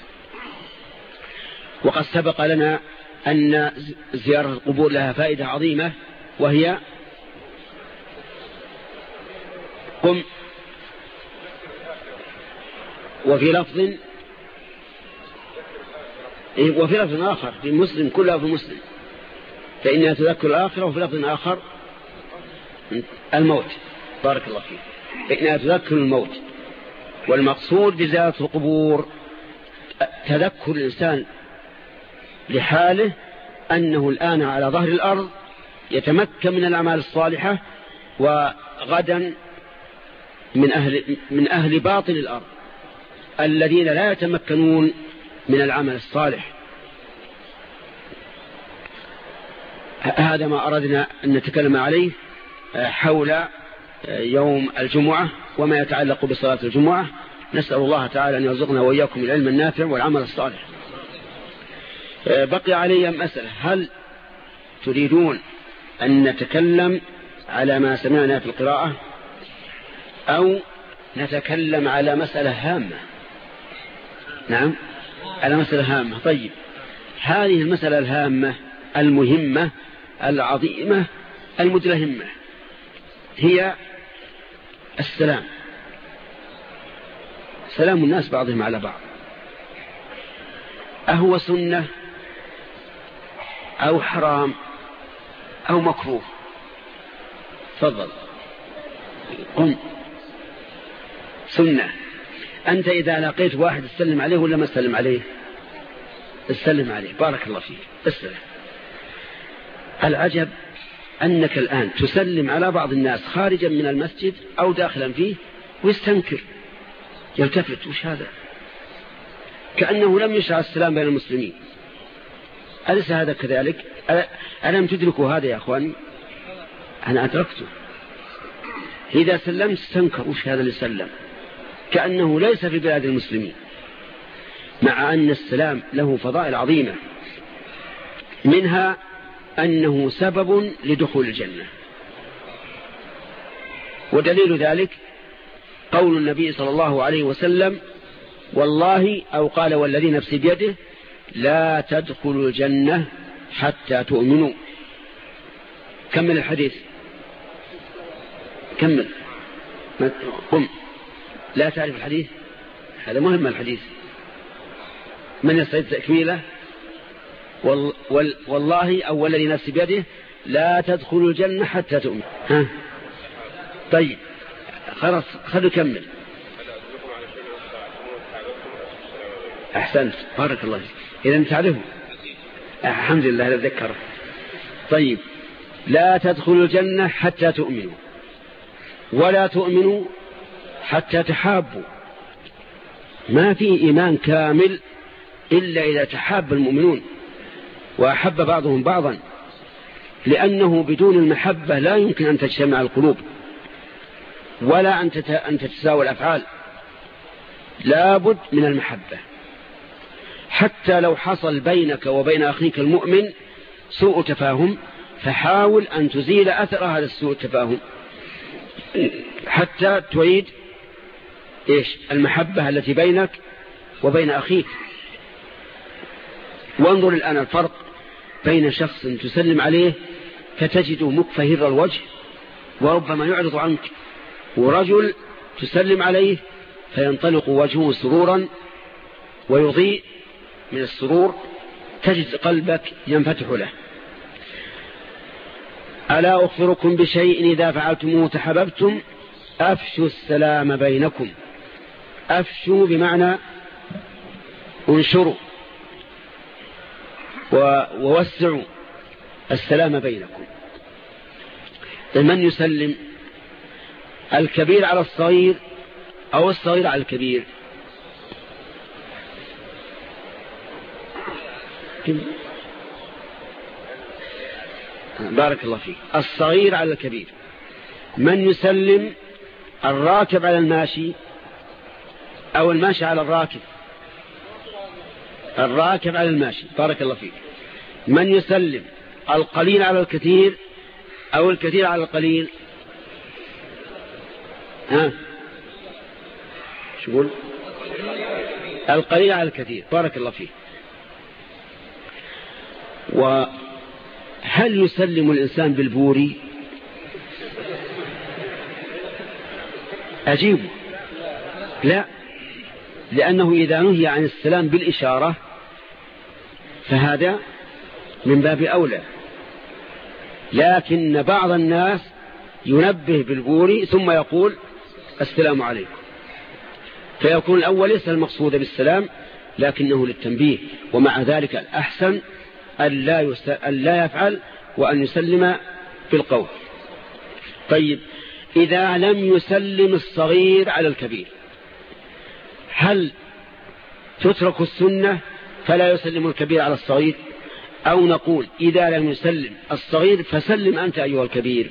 Speaker 1: وقد سبق لنا أن زيارة القبور لها فائدة عظيمة، وهي قم. وفي لفظ وفي لفظ آخر في مسلم، كلها في مسلم، فإنها تذكر الآخرة. وفي لفظ آخر الموت، بارك الله فيك، فإنها تذكر الموت. والمقصود بزيارة القبور تذكر الإنسان لحاله أنه الآن على ظهر الأرض يتمكن من الأعمال الصالحة، وغدا من أهل, من أهل باطن الأرض الذين لا يتمكنون من العمل الصالح. هذا ما أردنا أن نتكلم عليه حول يوم الجمعة وما يتعلق بصلاة الجمعة. نسأل الله تعالى أن يرزقنا وإياكم العلم النافع والعمل الصالح. بقي علي مسألة، هل تريدون أن نتكلم على ما سمعنا في القراءة أو نتكلم على مسألة هامة؟ نعم، على مسألة هامة. طيب، هذه المسألة الهامة المهمة العظيمة المدلهمة هي السلام، سلام الناس بعضهم على بعض. أهو سنة أو حرام أو مكروه؟ تفضل. قم. سنة. أنت إذا لقيت واحد تسلم عليه ولا ما تسلم عليه؟ تسلم عليه. بارك الله فيك. السلام. العجب أنك الآن تسلم على بعض الناس خارجا من المسجد أو داخلا فيه ويستنكر، يلتفت، وش هذا؟ كأنه لم يشرع السلام بين المسلمين. أليس هذا كذلك؟ ألم تدركوا هذا يا أخواني؟ أنا أدركته. إذا سلمت استنكر، وش هذا اللي سلم؟ كأنه ليس في بلاد المسلمين، مع أن السلام له فضائل عظيمة، منها أنه سبب لدخول الجنة. ودليل ذلك قول النبي صلى الله عليه وسلم: والله، أو قال والذي نفسي بيده، لا تدخلوا الجنة حتى تؤمنوا. كمل الحديث، كمل. قم. لا تعرف الحديث؟ هذا مهم الحديث. من يستطيع تكميله؟ وال... وال... والله، أو والذي نفسي بيده، لا تدخلوا الجنة حتى تؤمنوا. ها؟ طيب خلاص، خلوا كمل. أحسنت، بارك الله فيك. إذا تعرفه، الحمد لله لذكره. طيب، لا تدخلوا الجنة حتى تؤمنوا، ولا تؤمنوا حتى تحابوا. ما في إيمان كامل إلا إذا تحاب المؤمنون وأحب بعضهم بعضا، لأنه بدون المحبة لا يمكن أن تجتمع القلوب ولا أن تتساوى الأفعال. لا بد من المحبة. حتى لو حصل بينك وبين أخيك المؤمن سوء تفاهم، فحاول أن تزيل أثر هذا السوء التفاهم حتى تعيد إيش؟ المحبة التي بينك وبين أخيك. وانظر الآن الفرق بين شخص تسلم عليه فتجده مكفهر الوجه وربما يعرض عنك، ورجل تسلم عليه فينطلق وجهه سرورا ويضيء من السرور، تجد قلبك ينفتح له. ألا أخبركم بشيء إذا فعلتموه تحببتم؟ أفشوا السلام بينكم. أفشوا بمعنى انشروا ووسعوا السلام بينكم. من يسلم؟ الكبير على الصغير أو الصغير على الكبير؟ بارك الله فيك. الصغير على الكبير. من يسلم؟ الراكب على الماشي أو الماشي على الراكب؟ الراكب على الماشي. بارك الله فيك. من يسلم؟ القليل على الكثير أو الكثير على القليل؟ ها شو قول؟ القليل على الكثير. بارك الله فيك. وهل يسلم الإنسان بالبوري؟ أجيب لا، لأنه إذا نهي عن السلام بالإشارة فهذا من باب أولى. لكن بعض الناس ينبه بالبوري ثم يقول السلام عليكم، فيكون الأول ليس المقصود بالسلام لكنه للتنبيه، ومع ذلك الأحسن أن لا يفعل وأن يسلم بالقول. طيب إذا لم يسلم الصغير على الكبير هل تترك السنة فلا يسلم الكبير على الصغير، أو نقول إذا لم يسلم الصغير فسلم أنت أيها الكبير؟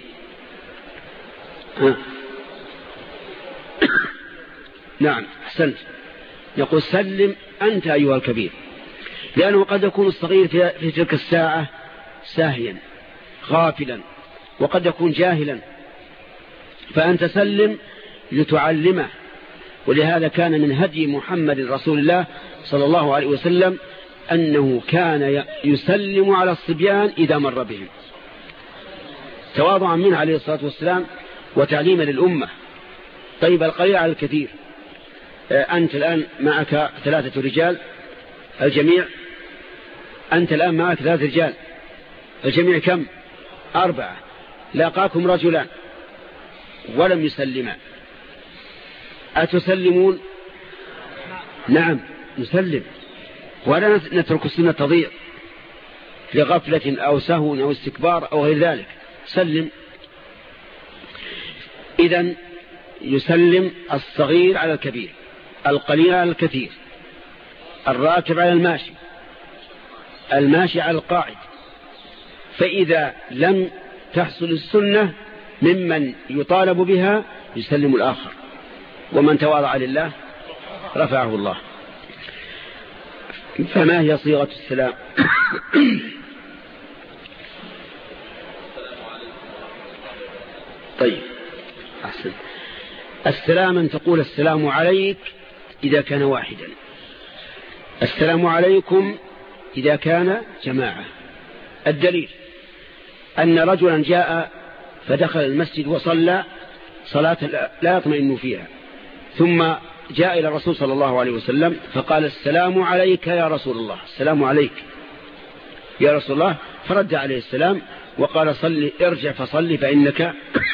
Speaker 1: نعم أحسنت، يقول سلم أنت أيها الكبير، لأنه قد يكون الصغير في تلك الساعة ساهيا غافلا، وقد يكون جاهلا، فأنت سلم لتعلمه. ولهذا كان من هدي محمد رسول الله صلى الله عليه وسلم أنه كان يسلم على الصبيان إذا مر بهم، تواضعا منه عليه الصلاة والسلام وتعليما للأمة. طيب القليل على الكثير، أنت الآن معك ثلاثة رجال، الجميع أنت الآن معك ثلاثة رجال، الجميع كم؟ أربعة. لاقاكم رجلان ولم يسلما، أتسلمون؟ نعم نسلم، ولا نترك السنة تضيع لغفلة أو سهو أو استكبار أو غير ذلك، سلم. إذن يسلم الصغير على الكبير، القليل على الكثير، الراكب على الماشي، الماشي على القاعد. فإذا لم تحصل السنة ممن يطالب بها يسلم الآخر، ومن تواضع لله رفعه الله. فما هي صيغة السلام؟ طيب أحسن. السلام أن تقول السلام عليك إذا كان واحدا، السلام عليكم إذا كان جماعة. الدليل أن رجلا جاء فدخل المسجد وصلى صلاة لا يطمئن فيها، ثم جاء إلى الرسول صلى الله عليه وسلم فقال السلام عليك يا رسول الله، السلام عليك يا رسول الله، فرد عليه السلام وقال صلي ارجع فصلي فإنك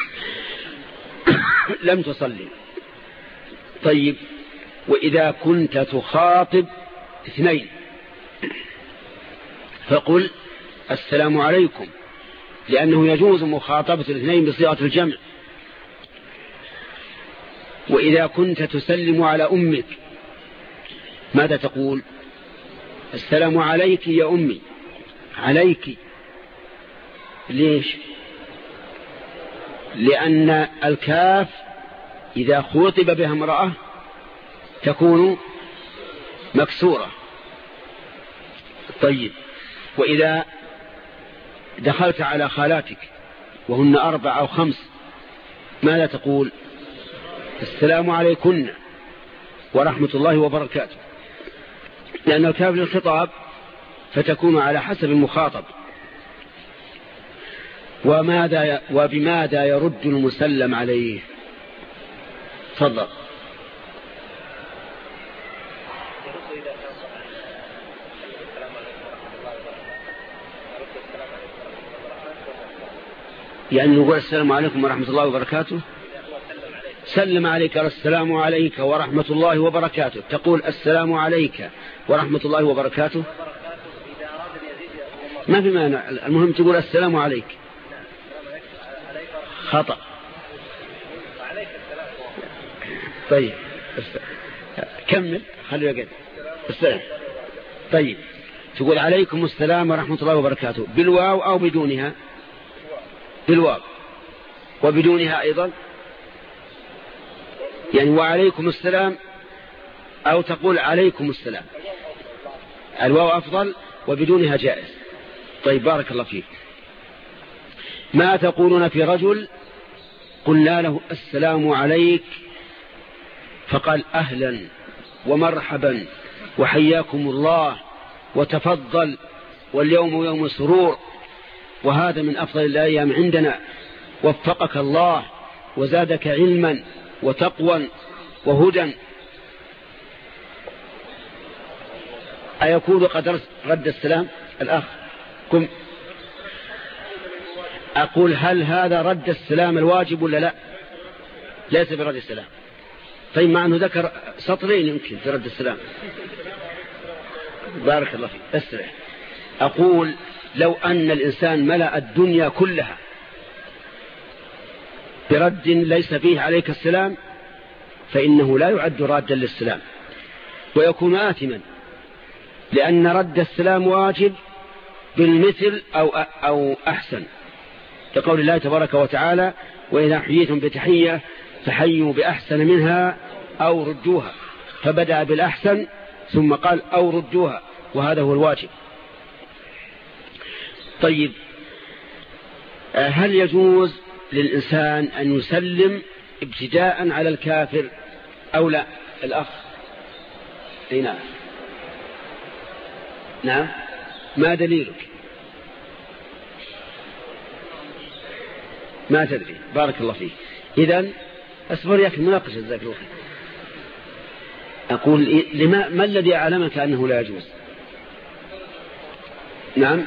Speaker 1: لم تصلي. طيب وإذا كنت تخاطب اثنين فقل السلام عليكم، لأنه يجوز مخاطبة الاثنين بصيغة الجمع. وإذا كنت تسلم على أمك ماذا تقول؟ السلام عليك يا أمي، عليك. ليش؟ لأن الكاف إذا خاطب بها امرأة تكون مكسورة. طيب وإذا دخلت على خالاتك وهن أربع أو خمس ماذا تقول؟ السلام عليكن ورحمة الله وبركاته، لأن الكاف للخطاب فتكون على حسب المخاطب. وماذا وبماذا يرد المسلم عليه؟ تفضل. يعني نقول السلام عليكم ورحمة الله وبركاته، سلم عليك السلام عليك ورحمة الله وبركاته، تقول السلام عليك ورحمة الله وبركاته، ما في مانع، المهم تقول السلام عليك. خطأ. طيب كمل خليه يقعد السلام. طيب تقول عليكم السلام ورحمة الله وبركاته بالواو أو بدونها؟ بالواو. وبدونها أيضا يعني وعليكم السلام، أو تقول عليكم السلام، الواو أفضل وبدونها جائز. طيب بارك الله فيك. ما تقولون في رجل قلنا له السلام عليك فقال أهلا ومرحبا وحياكم الله وتفضل واليوم يوم سرور وهذا من أفضل الأيام عندنا وفقك الله وزادك علما وتقوى وهدى، أيكون قد رد السلام؟ الأخ كم أقول هل هذا رد السلام الواجب ولا لا؟ ليس برد السلام. طيب مع أنه ذكر سطرين يمكن في رد السلام. بارك الله فيك. أسرع. أقول لو أن الإنسان ملأ الدنيا كلها برد ليس فيه عليك السلام فإنه لا يعد رادا للسلام ويكون آثما، لأن رد السلام واجب بالمثل أو, أو أحسن، كقول الله تبارك وتعالى وإذا حييتم بتحية فحيوا بأحسن منها أو ردوها، فبدأ بالأحسن ثم قال أو ردوها، وهذا هو الواجب. طيب، هل يجوز للإنسان أن يسلم ابتداء على الكافر أو لا؟ الأخ أي نعم. نعم، ما دليلك؟ ما تدري. بارك الله فيك. إذن أصبر ياك المناقشة جزاك الله خير. أقول لما ما الذي أعلمك أنه لا يجوز؟ نعم،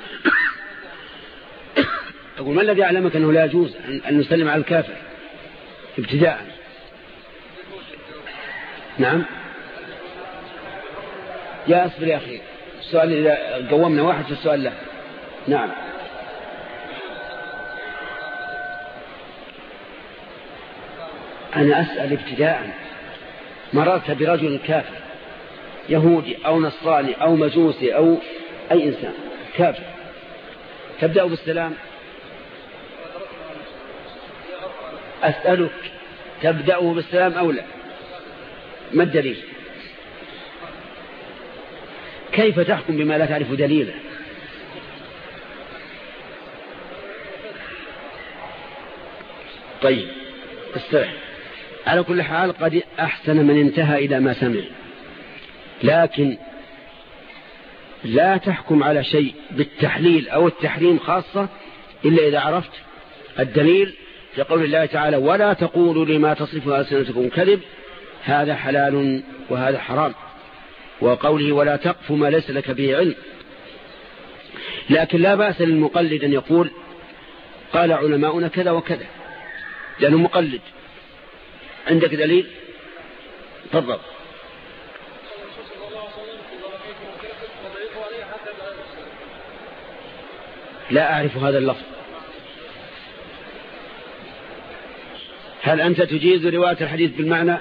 Speaker 1: أقول ما الذي أعلمك أنه لا يجوز أن نسلم على الكافر ابتداء؟ نعم، يا أصبر يا أخي، السؤال إذا قومنا واحد في السؤال له. نعم، أنا أسأل ابتداء، مررت برجل كافر يهودي أو نصراني أو مجوسي أو أي إنسان كافر، تبدأ بالسلام؟ أسألك تبدأه بالسلام أو لا؟ ما الدليل؟ كيف تحكم بما لا تعرف دليله؟ طيب استرح. على كل حال قد أحسن من انتهى إلى ما سمع، لكن لا تحكم على شيء بالتحليل أو التحريم خاصة إلا إذا عرفت الدليل، في قول الله تعالى ولا تقولوا لما تصف ألسنتكم كذب هذا حلال وهذا حرام، وقوله ولا تقف ما ليس لك به علم. لكن لا بأس للمقلد أن يقول قال علماؤنا كذا وكذا، لأنه مقلد. عندك دليل؟ تفضل. لا أعرف هذا اللفظ. هل أنت تجيز رواية الحديث بالمعنى؟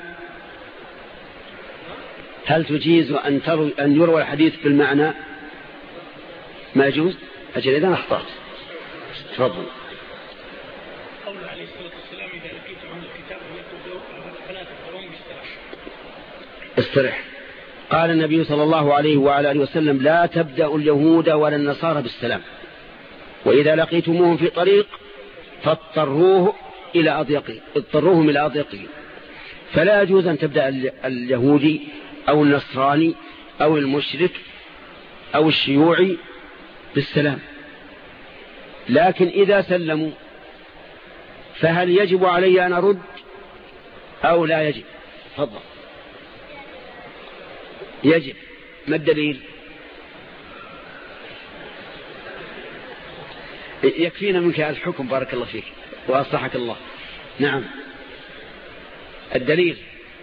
Speaker 1: هل تجيز أن, أن يروى الحديث بالمعنى؟ ما يجوز؟ أجل إذا أخطأت. تفضل.
Speaker 3: قول عليه الصلاة والسلام إذا لقيتم عند الكتاب فلا تكفرون بالسلام.
Speaker 1: استرح. قال النبي صلى الله عليه وعلى آله وسلم لا تبدأ اليهود ولا النصارى بالسلام، وإذا لقيتموهم في طريق فاضطروه إلى أضيقه اضطروهم إلى أضيقه. فلا يجوز أن تبدأ اليهودي أو النصراني أو المشرك أو الشيوعي بالسلام. لكن إذا سلموا فهل يجب علي أن أرد أو لا يجب؟ تفضل. يجب. ما الدليل؟ يكفينا منك الحكم بارك الله فيك وأصلحك الله. نعم، الدليل.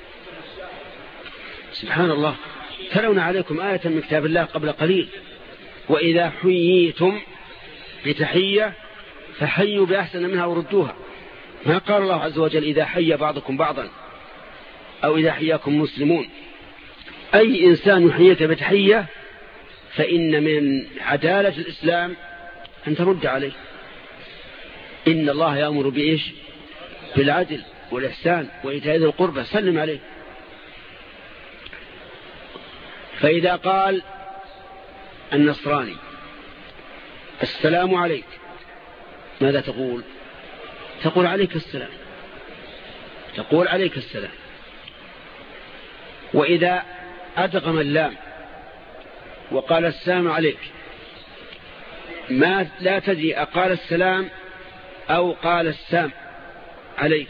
Speaker 1: سبحان الله، تلونا عليكم آية من كتاب الله قبل قليل وإذا حييتم بتحية فحيوا بأحسن منها وردوها. ما قال الله عز وجل إذا حي بعضكم بعضا أو إذا حياكم مسلمون. أي إنسان يحييك بتحية فإن من عدالة الإسلام أن ترد عليه. إن الله يأمر بإيش؟ بالعدل والإحسان وإيتاء ذي القربى، سلم عليه. فإذا قال النصراني السلام عليك ماذا تقول؟ تقول عليك السلام، تقول عليك السلام. وإذا أدغم اللام وقال السلام عليك ما لا تدري أقال السلام أو قال السام عليك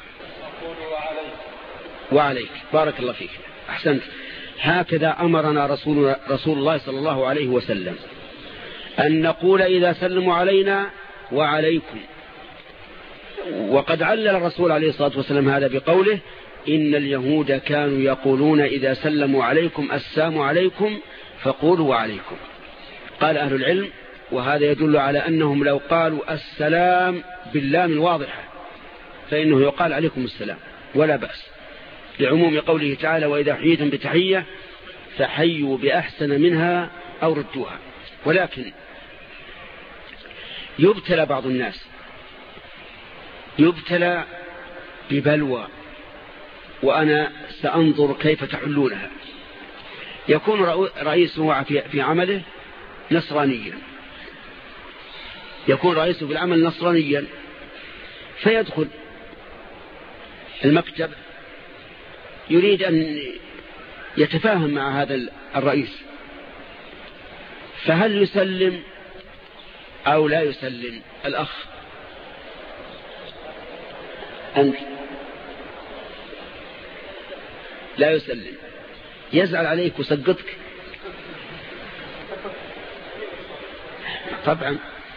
Speaker 1: وعليك. بارك الله فيك، أحسنت. هكذا أمرنا رسول, رسول الله صلى الله عليه وسلم أن نقول إذا سلموا علينا وعليكم. وقد علل الرسول عليه الصلاة والسلام هذا بقوله إن اليهود كانوا يقولون إذا سلموا عليكم السلام عليكم فقولوا وعليكم. قال أهل العلم وهذا يدل على أنهم لو قالوا السلام باللام الواضحة فإنه يقال عليكم السلام ولا بأس، لعموم قوله تعالى وإذا حييتم بتحية فحيوا بأحسن منها أو ردوها. ولكن يبتلى بعض الناس يبتلى ببلوى وأنا سأنظر كيف تحلونها. يكون رئيسه في عمله نصرانيا، يكون رئيسه في العمل نصرانيا، فيدخل المكتب يريد أن يتفاهم مع هذا الرئيس، فهل يسلم أو لا يسلم؟ الأخ أنت لا يسلم، يزعل عليك وسقطك طبعا.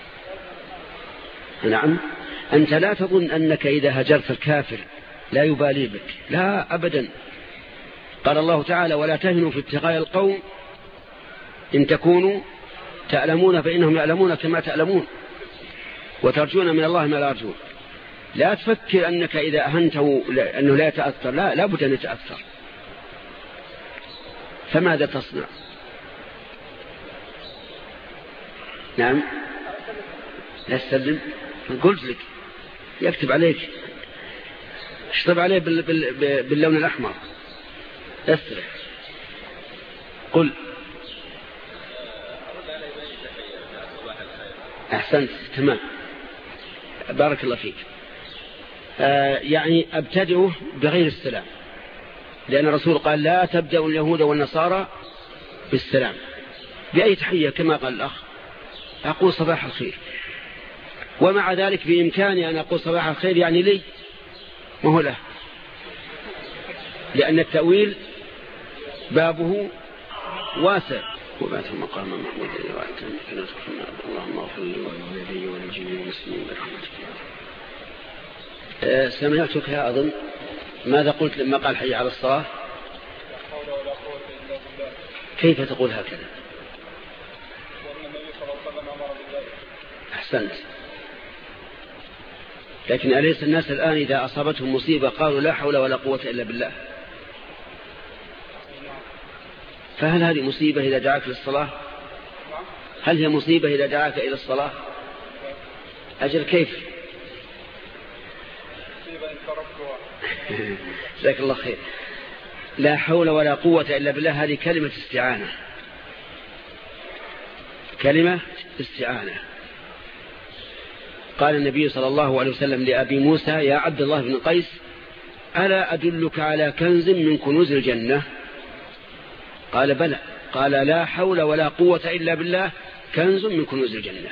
Speaker 1: نعم، أنت لا تظن أنك إذا هجرت الكافر لا يبالي بك، لا أبدا. قال الله تعالى ولا تهنوا في ابتغاء القوم إن تكونوا تألمون فإنهم يألمون كما تألمون وترجون من الله ما لا يرجون. لا تفكر أنك إذا أهنته أنه لا يتأثر، لا لابد أن يتأثر. فماذا تصنع؟ نعم لا تسلم، قلت لك يكتب عليك، اشطب عليه باللون الأحمر، اسرع قل. أحسنت تمام، بارك الله فيك. آه يعني أبتدئه بغير السلام، لأن الرسول قال لا تبدأ اليهود والنصارى بالسلام، بأي تحية كما قال الأخ أقول صباح الخير، ومع ذلك بإمكاني أن أقول صباح الخير يعني لي وهو له، لأن التأويل بابه واسع. وبعث المقام محمود اللهم اغفر لي ولوالدي وللجميع المسلمين برحمتك. أه سمعتك يا أظن ماذا قلت لما قال حي على الصلاة؟ كيف تقول هكذا؟ أحسنت. لكن أليس الناس الآن إذا أصابتهم مصيبة قالوا لا حول ولا قوة إلا بالله؟ فهل هذه مصيبة إذا دعاك للصلاة؟ هل هي مصيبة إذا دعاك إلى الصلاة؟ أجل كيف؟ جزاك الله خير. لا حول ولا قوة إلا بالله هذه كلمة استعانة، كلمة استعانة. قال النبي صلى الله عليه وسلم لأبي موسى يا عبد الله بن قيس ألا أدلك على كنز من كنوز الجنة؟ قال بلى. قال لا حول ولا قوة إلا بالله كنز من كنوز الجنة،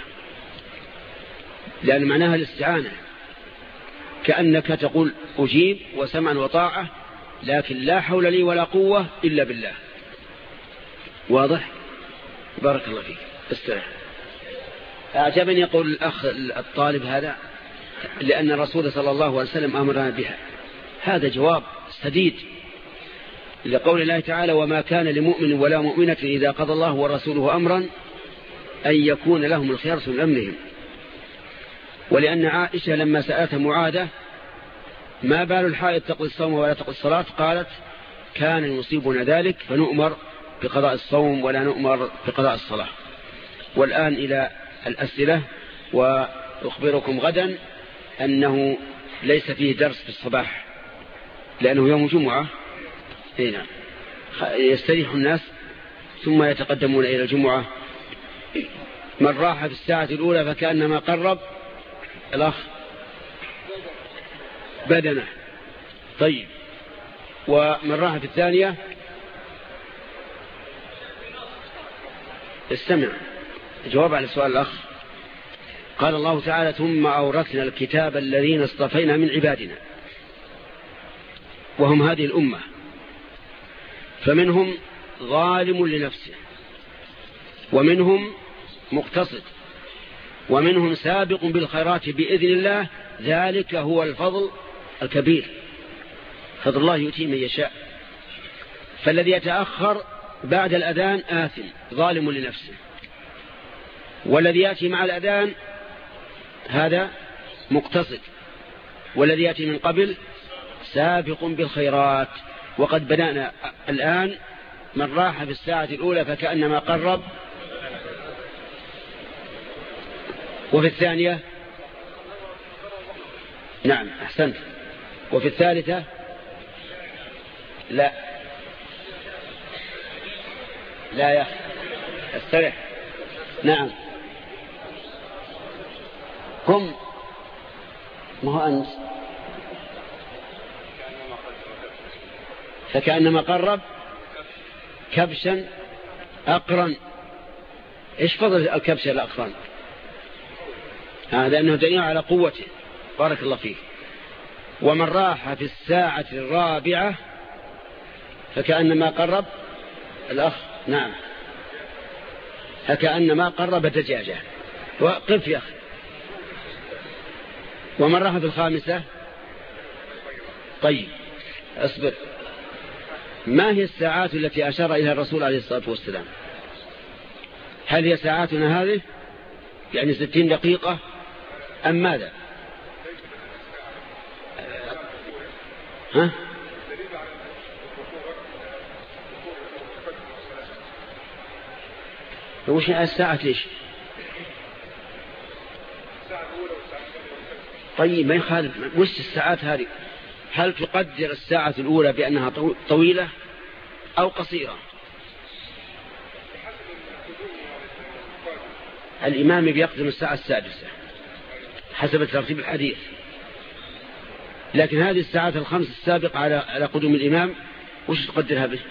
Speaker 1: لأن معناها الاستعانة، كأنك تقول أجيب وسمعا وطاعة، لكن لا حول لي ولا قوة إلا بالله. واضح؟ بارك الله فيك. استرح. أعجبني يقول الأخ الطالب هذا لأن الرسول صلى الله عليه وسلم أمرنا بها، هذا جواب سديد لقول الله تعالى وما كان لمؤمن ولا مؤمنة إذا قضى الله ورسوله أمرا أن يكون لهم الخيار من أمرهم. ولأن عائشة لما سألت معاذة ما بال الحائض تقضي الصوم ولا تقضي الصلاة قالت كان يصيبنا ذلك فنؤمر بقضاء الصوم ولا نؤمر بقضاء الصلاة. والآن إلى الأسئلة، وأخبركم غدا أنه ليس فيه درس في الصباح لأنه يوم جمعة، هنا يستريح الناس ثم يتقدمون إلى الجمعة. من راح في الساعة الأولى فكأنما قرب الأخ بدنه. طيب، ومن راح في الثانية استمع جواب على سؤال الأخ. قال الله تعالى ثم أورثنا الكتاب الذين اصطفينا من عبادنا، وهم هذه الأمة، فمنهم ظالم لنفسه ومنهم مقتصد ومنهم سابق بالخيرات بإذن الله، ذلك هو الفضل الكبير، فضل الله يؤتيه من يشاء. فالذي يتأخر بعد الأذان آثم ظالم لنفسه، والذي يأتي مع الأذان هذا مقتصد، والذي يأتي من قبل سابق بالخيرات. وقد بدأنا الآن من راح في الساعة الأولى فكأنما قرب، وفي الثانية نعم أحسنت، وفي الثالثة لا لا يا استرح نعم قم ما هو أنت فكأنما قرب كبشا أقرن. إيش فضل الكبش الأقرن؟ هذا أنه دليل على قوته. بارك الله فيك. ومن راح في الساعة الرابعة فكأنما قرب الأخ نعم فكأنما قرب دجاجة. وقف يا أخي. ومن راح في الخامسة طيب اصبر. ما هي الساعات التي أشار إليها الرسول عليه الصلاة والسلام؟ هل هي ساعاتنا هذه يعني ستين دقيقة أم ماذا؟ ها؟ وش الساعة ليش؟ طيب ما يخالف. وش الساعات هذه؟ هل تقدر الساعة الأولى بأنها طويلة أو قصيرة؟ الإمام بيقدم الساعة السادسة حسب ترتيب الحديث، لكن هذه الساعات الخمس السابقة على على قدوم الإمام وش تقدرها به؟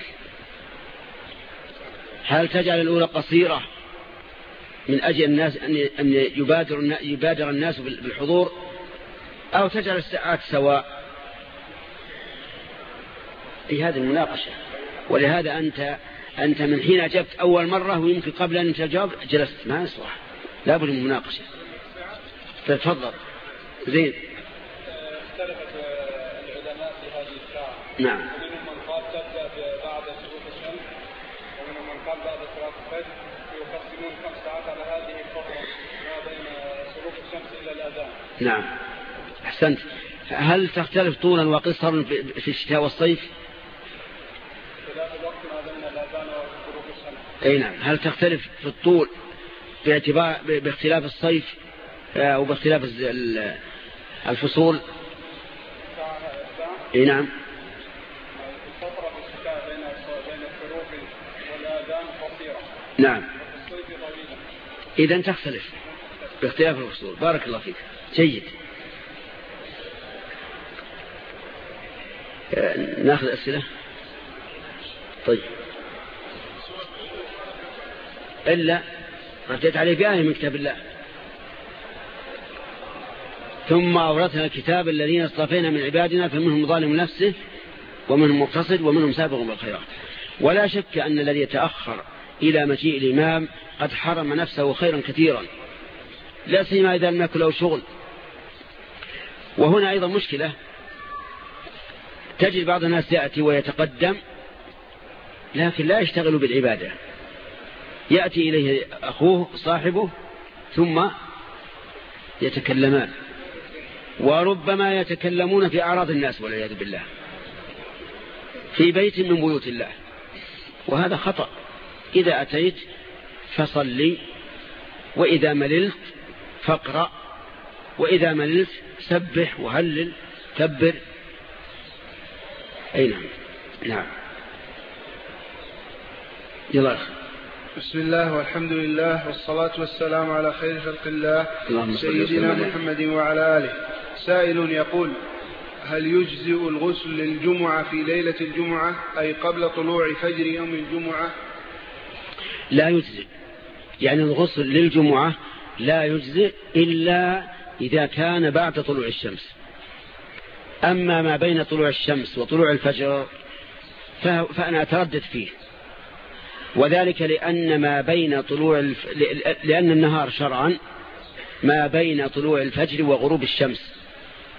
Speaker 1: هل تجعل الأولى قصيرة من أجل الناس أن يبادر يبادر الناس بالحضور، أو تجعل الساعات سواء؟ في هذه المناقشة. ولهذا أنت أنت من حين أجبت أول مرة ويمكن قبل أن تجاوب جلست ما يصلح، لا بد من مناقشة. تفضل. زين.
Speaker 4: اختلفت العلماء في هذه الساعة.
Speaker 1: نعم.
Speaker 4: ومنهم من قال تبدأ بعد شروق الشمس، ومنهم من قال بعد صلاة الفجر، ويقسمون خمس ساعات على هذه الفترة ما بين شروق الشمس إلى الأذان.
Speaker 1: نعم أحسنت. هل تختلف طولا وقصرا في الشتاء والصيف؟
Speaker 4: خلاف الوقت ما بين الأذان وشروق الشمس.
Speaker 1: أي نعم. هل تختلف في الطول باعتبار باختلاف الصيف وباختلاف الفصول؟ اي نعم.
Speaker 4: الفترة في الشتاء بين بين الشروق والآذان قصيرة.
Speaker 1: نعم.
Speaker 4: الصيف طويلة.
Speaker 1: إذن تختلف باختلاف الفصول. بارك الله فيك. جيد. ناخذ أسئلة. طيب. إلا رديت عليه بآية من كتاب الله. ثم أورثنا الكتاب الذين اصطفينا من عبادنا فمنهم ظالم نفسه ومنهم مقتصد ومنهم سابق بالخيرات. ولا شك أن الذي يتأخر إلى مجيء الإمام قد حرم نفسه خيرا كثيرا، لا سيما إذا لم يكن له شغل. وهنا أيضا مشكلة، تجد بعض الناس يأتي ويتقدم لكن لا يشتغل بالعبادة. يأتي إليه أخوه صاحبه ثم يتكلمان، وربما يتكلمون في أعراض الناس والعياذ بالله في بيت من بيوت الله، وهذا خطأ. إذا أتيت فصلي، وإذا مللت فاقرأ، وإذا مللت سبح وهلل كبر. أي نعم. نعم. يلا أخي.
Speaker 5: بسم الله والحمد لله والصلاة والسلام على خير خلق الله سيدنا محمد وعلى آله. سائل يقول: هل يجزئ الغسل للجمعة في ليلة الجمعة أي قبل طلوع فجر يوم الجمعة؟
Speaker 1: لا يجزئ، يعني الغسل للجمعة لا يجزئ إلا إذا كان بعد طلوع الشمس. أما ما بين طلوع الشمس وطلوع الفجر فأنا أتردد فيه، وذلك لأن ما بين طلوع الف... لأن النهار شرعا ما بين طلوع الفجر وغروب الشمس،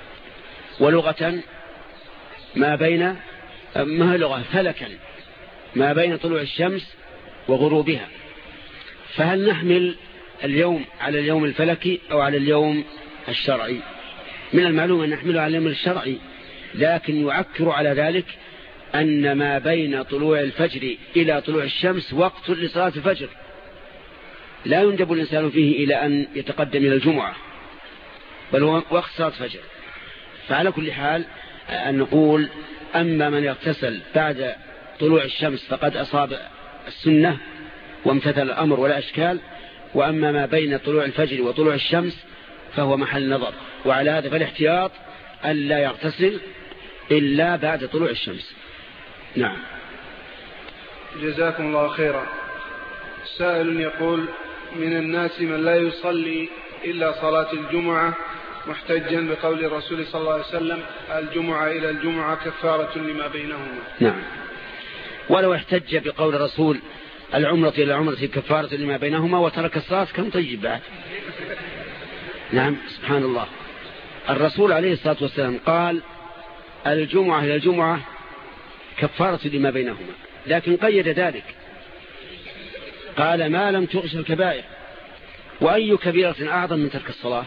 Speaker 1: ولغة ما بين ما لغة فلكا ما بين طلوع الشمس وغروبها. فهل نحمل اليوم على اليوم الفلكي أو على اليوم الشرعي؟ من المعلوم أن نحمله على اليوم الشرعي، لكن يعكر على ذلك أن ما بين طلوع الفجر إلى طلوع الشمس وقت لصلاة الفجر، لا يندب الإنسان فيه إلى أن يتقدم إلى الجمعة، بل هو وقت صلاة الفجر. فعلى كل حال أن نقول أما من يغتسل بعد طلوع الشمس فقد أصاب السنة وامتثل الأمر ولا أشكال، وأما ما بين طلوع الفجر وطلوع الشمس فهو محل نظر. وعلى هذا فالاحتياط ألا يغتسل إلا بعد طلوع الشمس. نعم.
Speaker 5: جزاكم الله خيرا. سائل يقول: من الناس من لا يصلي إلا صلاة الجمعة محتجا بقول الرسول صلى الله عليه وسلم: الجمعة إلى الجمعة كفارة لما بينهما.
Speaker 1: نعم، ولو احتج بقول الرسول: العمرة إلى العمرة كفارة لما بينهما، وترك الصلاة كم طيب بعد. نعم، سبحان الله. الرسول عليه الصلاة والسلام قال: الجمعة إلى الجمعة كفارة لما بينهما، لكن قيد ذلك قال: ما لم تغش الكبائر. وأي كبيرة أعظم من ترك الصلاة؟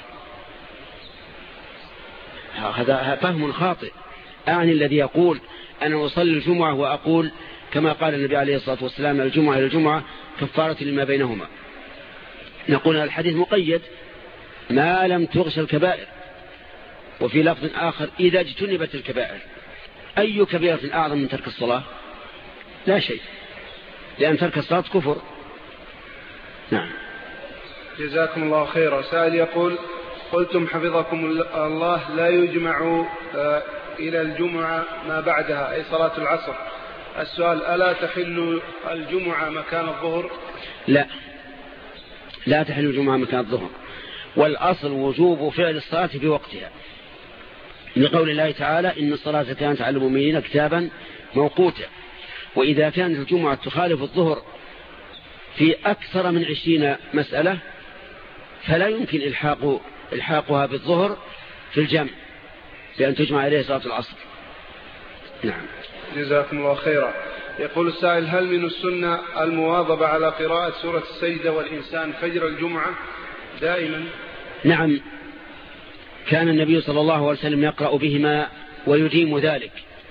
Speaker 1: هذا فهم خاطئ. أعني الذي يقول أنا أصلي الجمعة وأقول كما قال النبي عليه الصلاة والسلام: الجمعة إلى الجمعة كفارة لما بينهما. نقول الحديث مقيد: ما لم تغش الكبائر. وفي لفظ آخر: إذا اجتنبت الكبائر. أي كبيرة أعظم من ترك الصلاة؟ لا شيء، لأن ترك الصلاة كفر. نعم.
Speaker 5: جزاكم الله خيرا. سائل يقول: قلتم حفظكم الله لا يجمع إلى الجمعة ما بعدها، أي صلاة العصر. السؤال: ألا تحل الجمعة مكان الظهر؟
Speaker 1: لا، لا تحل الجمعة مكان الظهر، والأصل وجوب فعل الصلاة في وقتها، لقول الله تعالى: إن الصلاة كانت على المؤمنين كتابا موقوتا. وإذا كانت الجمعة تخالف الظهر في أكثر من عشرين مسألة فلا يمكن إلحاق إلحاقها بالظهر في الجمع، لأن تجمع عليه صلاة العصر. نعم.
Speaker 5: جزاكم الله خيرا. يقول السائل: هل من السنة المواظبة على قراءة سورة السجدة والإنسان فجر الجمعة دائما؟
Speaker 1: نعم، كان النبي صلى الله عليه وسلم يقرأ بهما ويديم ذلك.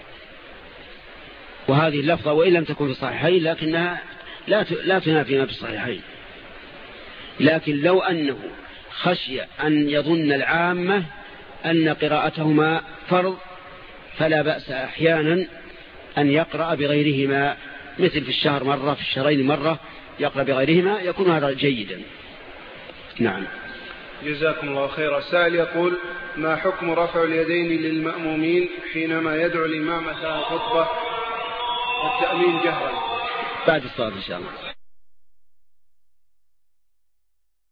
Speaker 1: وهذه اللفظة وإن لم تكن في الصحيحين لكنها لا لا تنافي ما في الصحيحين. لكن لو أنه خشي أن يظن العامة أن قراءتهما فرض فلا بأس أحيانا أن يقرأ بغيرهما، مثل في الشهر مرة، في الشهرين مرة يقرأ بغيرهما، يكون هذا جيدا. نعم.
Speaker 5: جزاكم الله خيرا. سائل يقول: ما حكم رفع اليدين للمأمومين حينما يدعو الإمام أثناء الخطبة والتأمين جهرا؟
Speaker 1: بعد الصلاة إن شاء الله.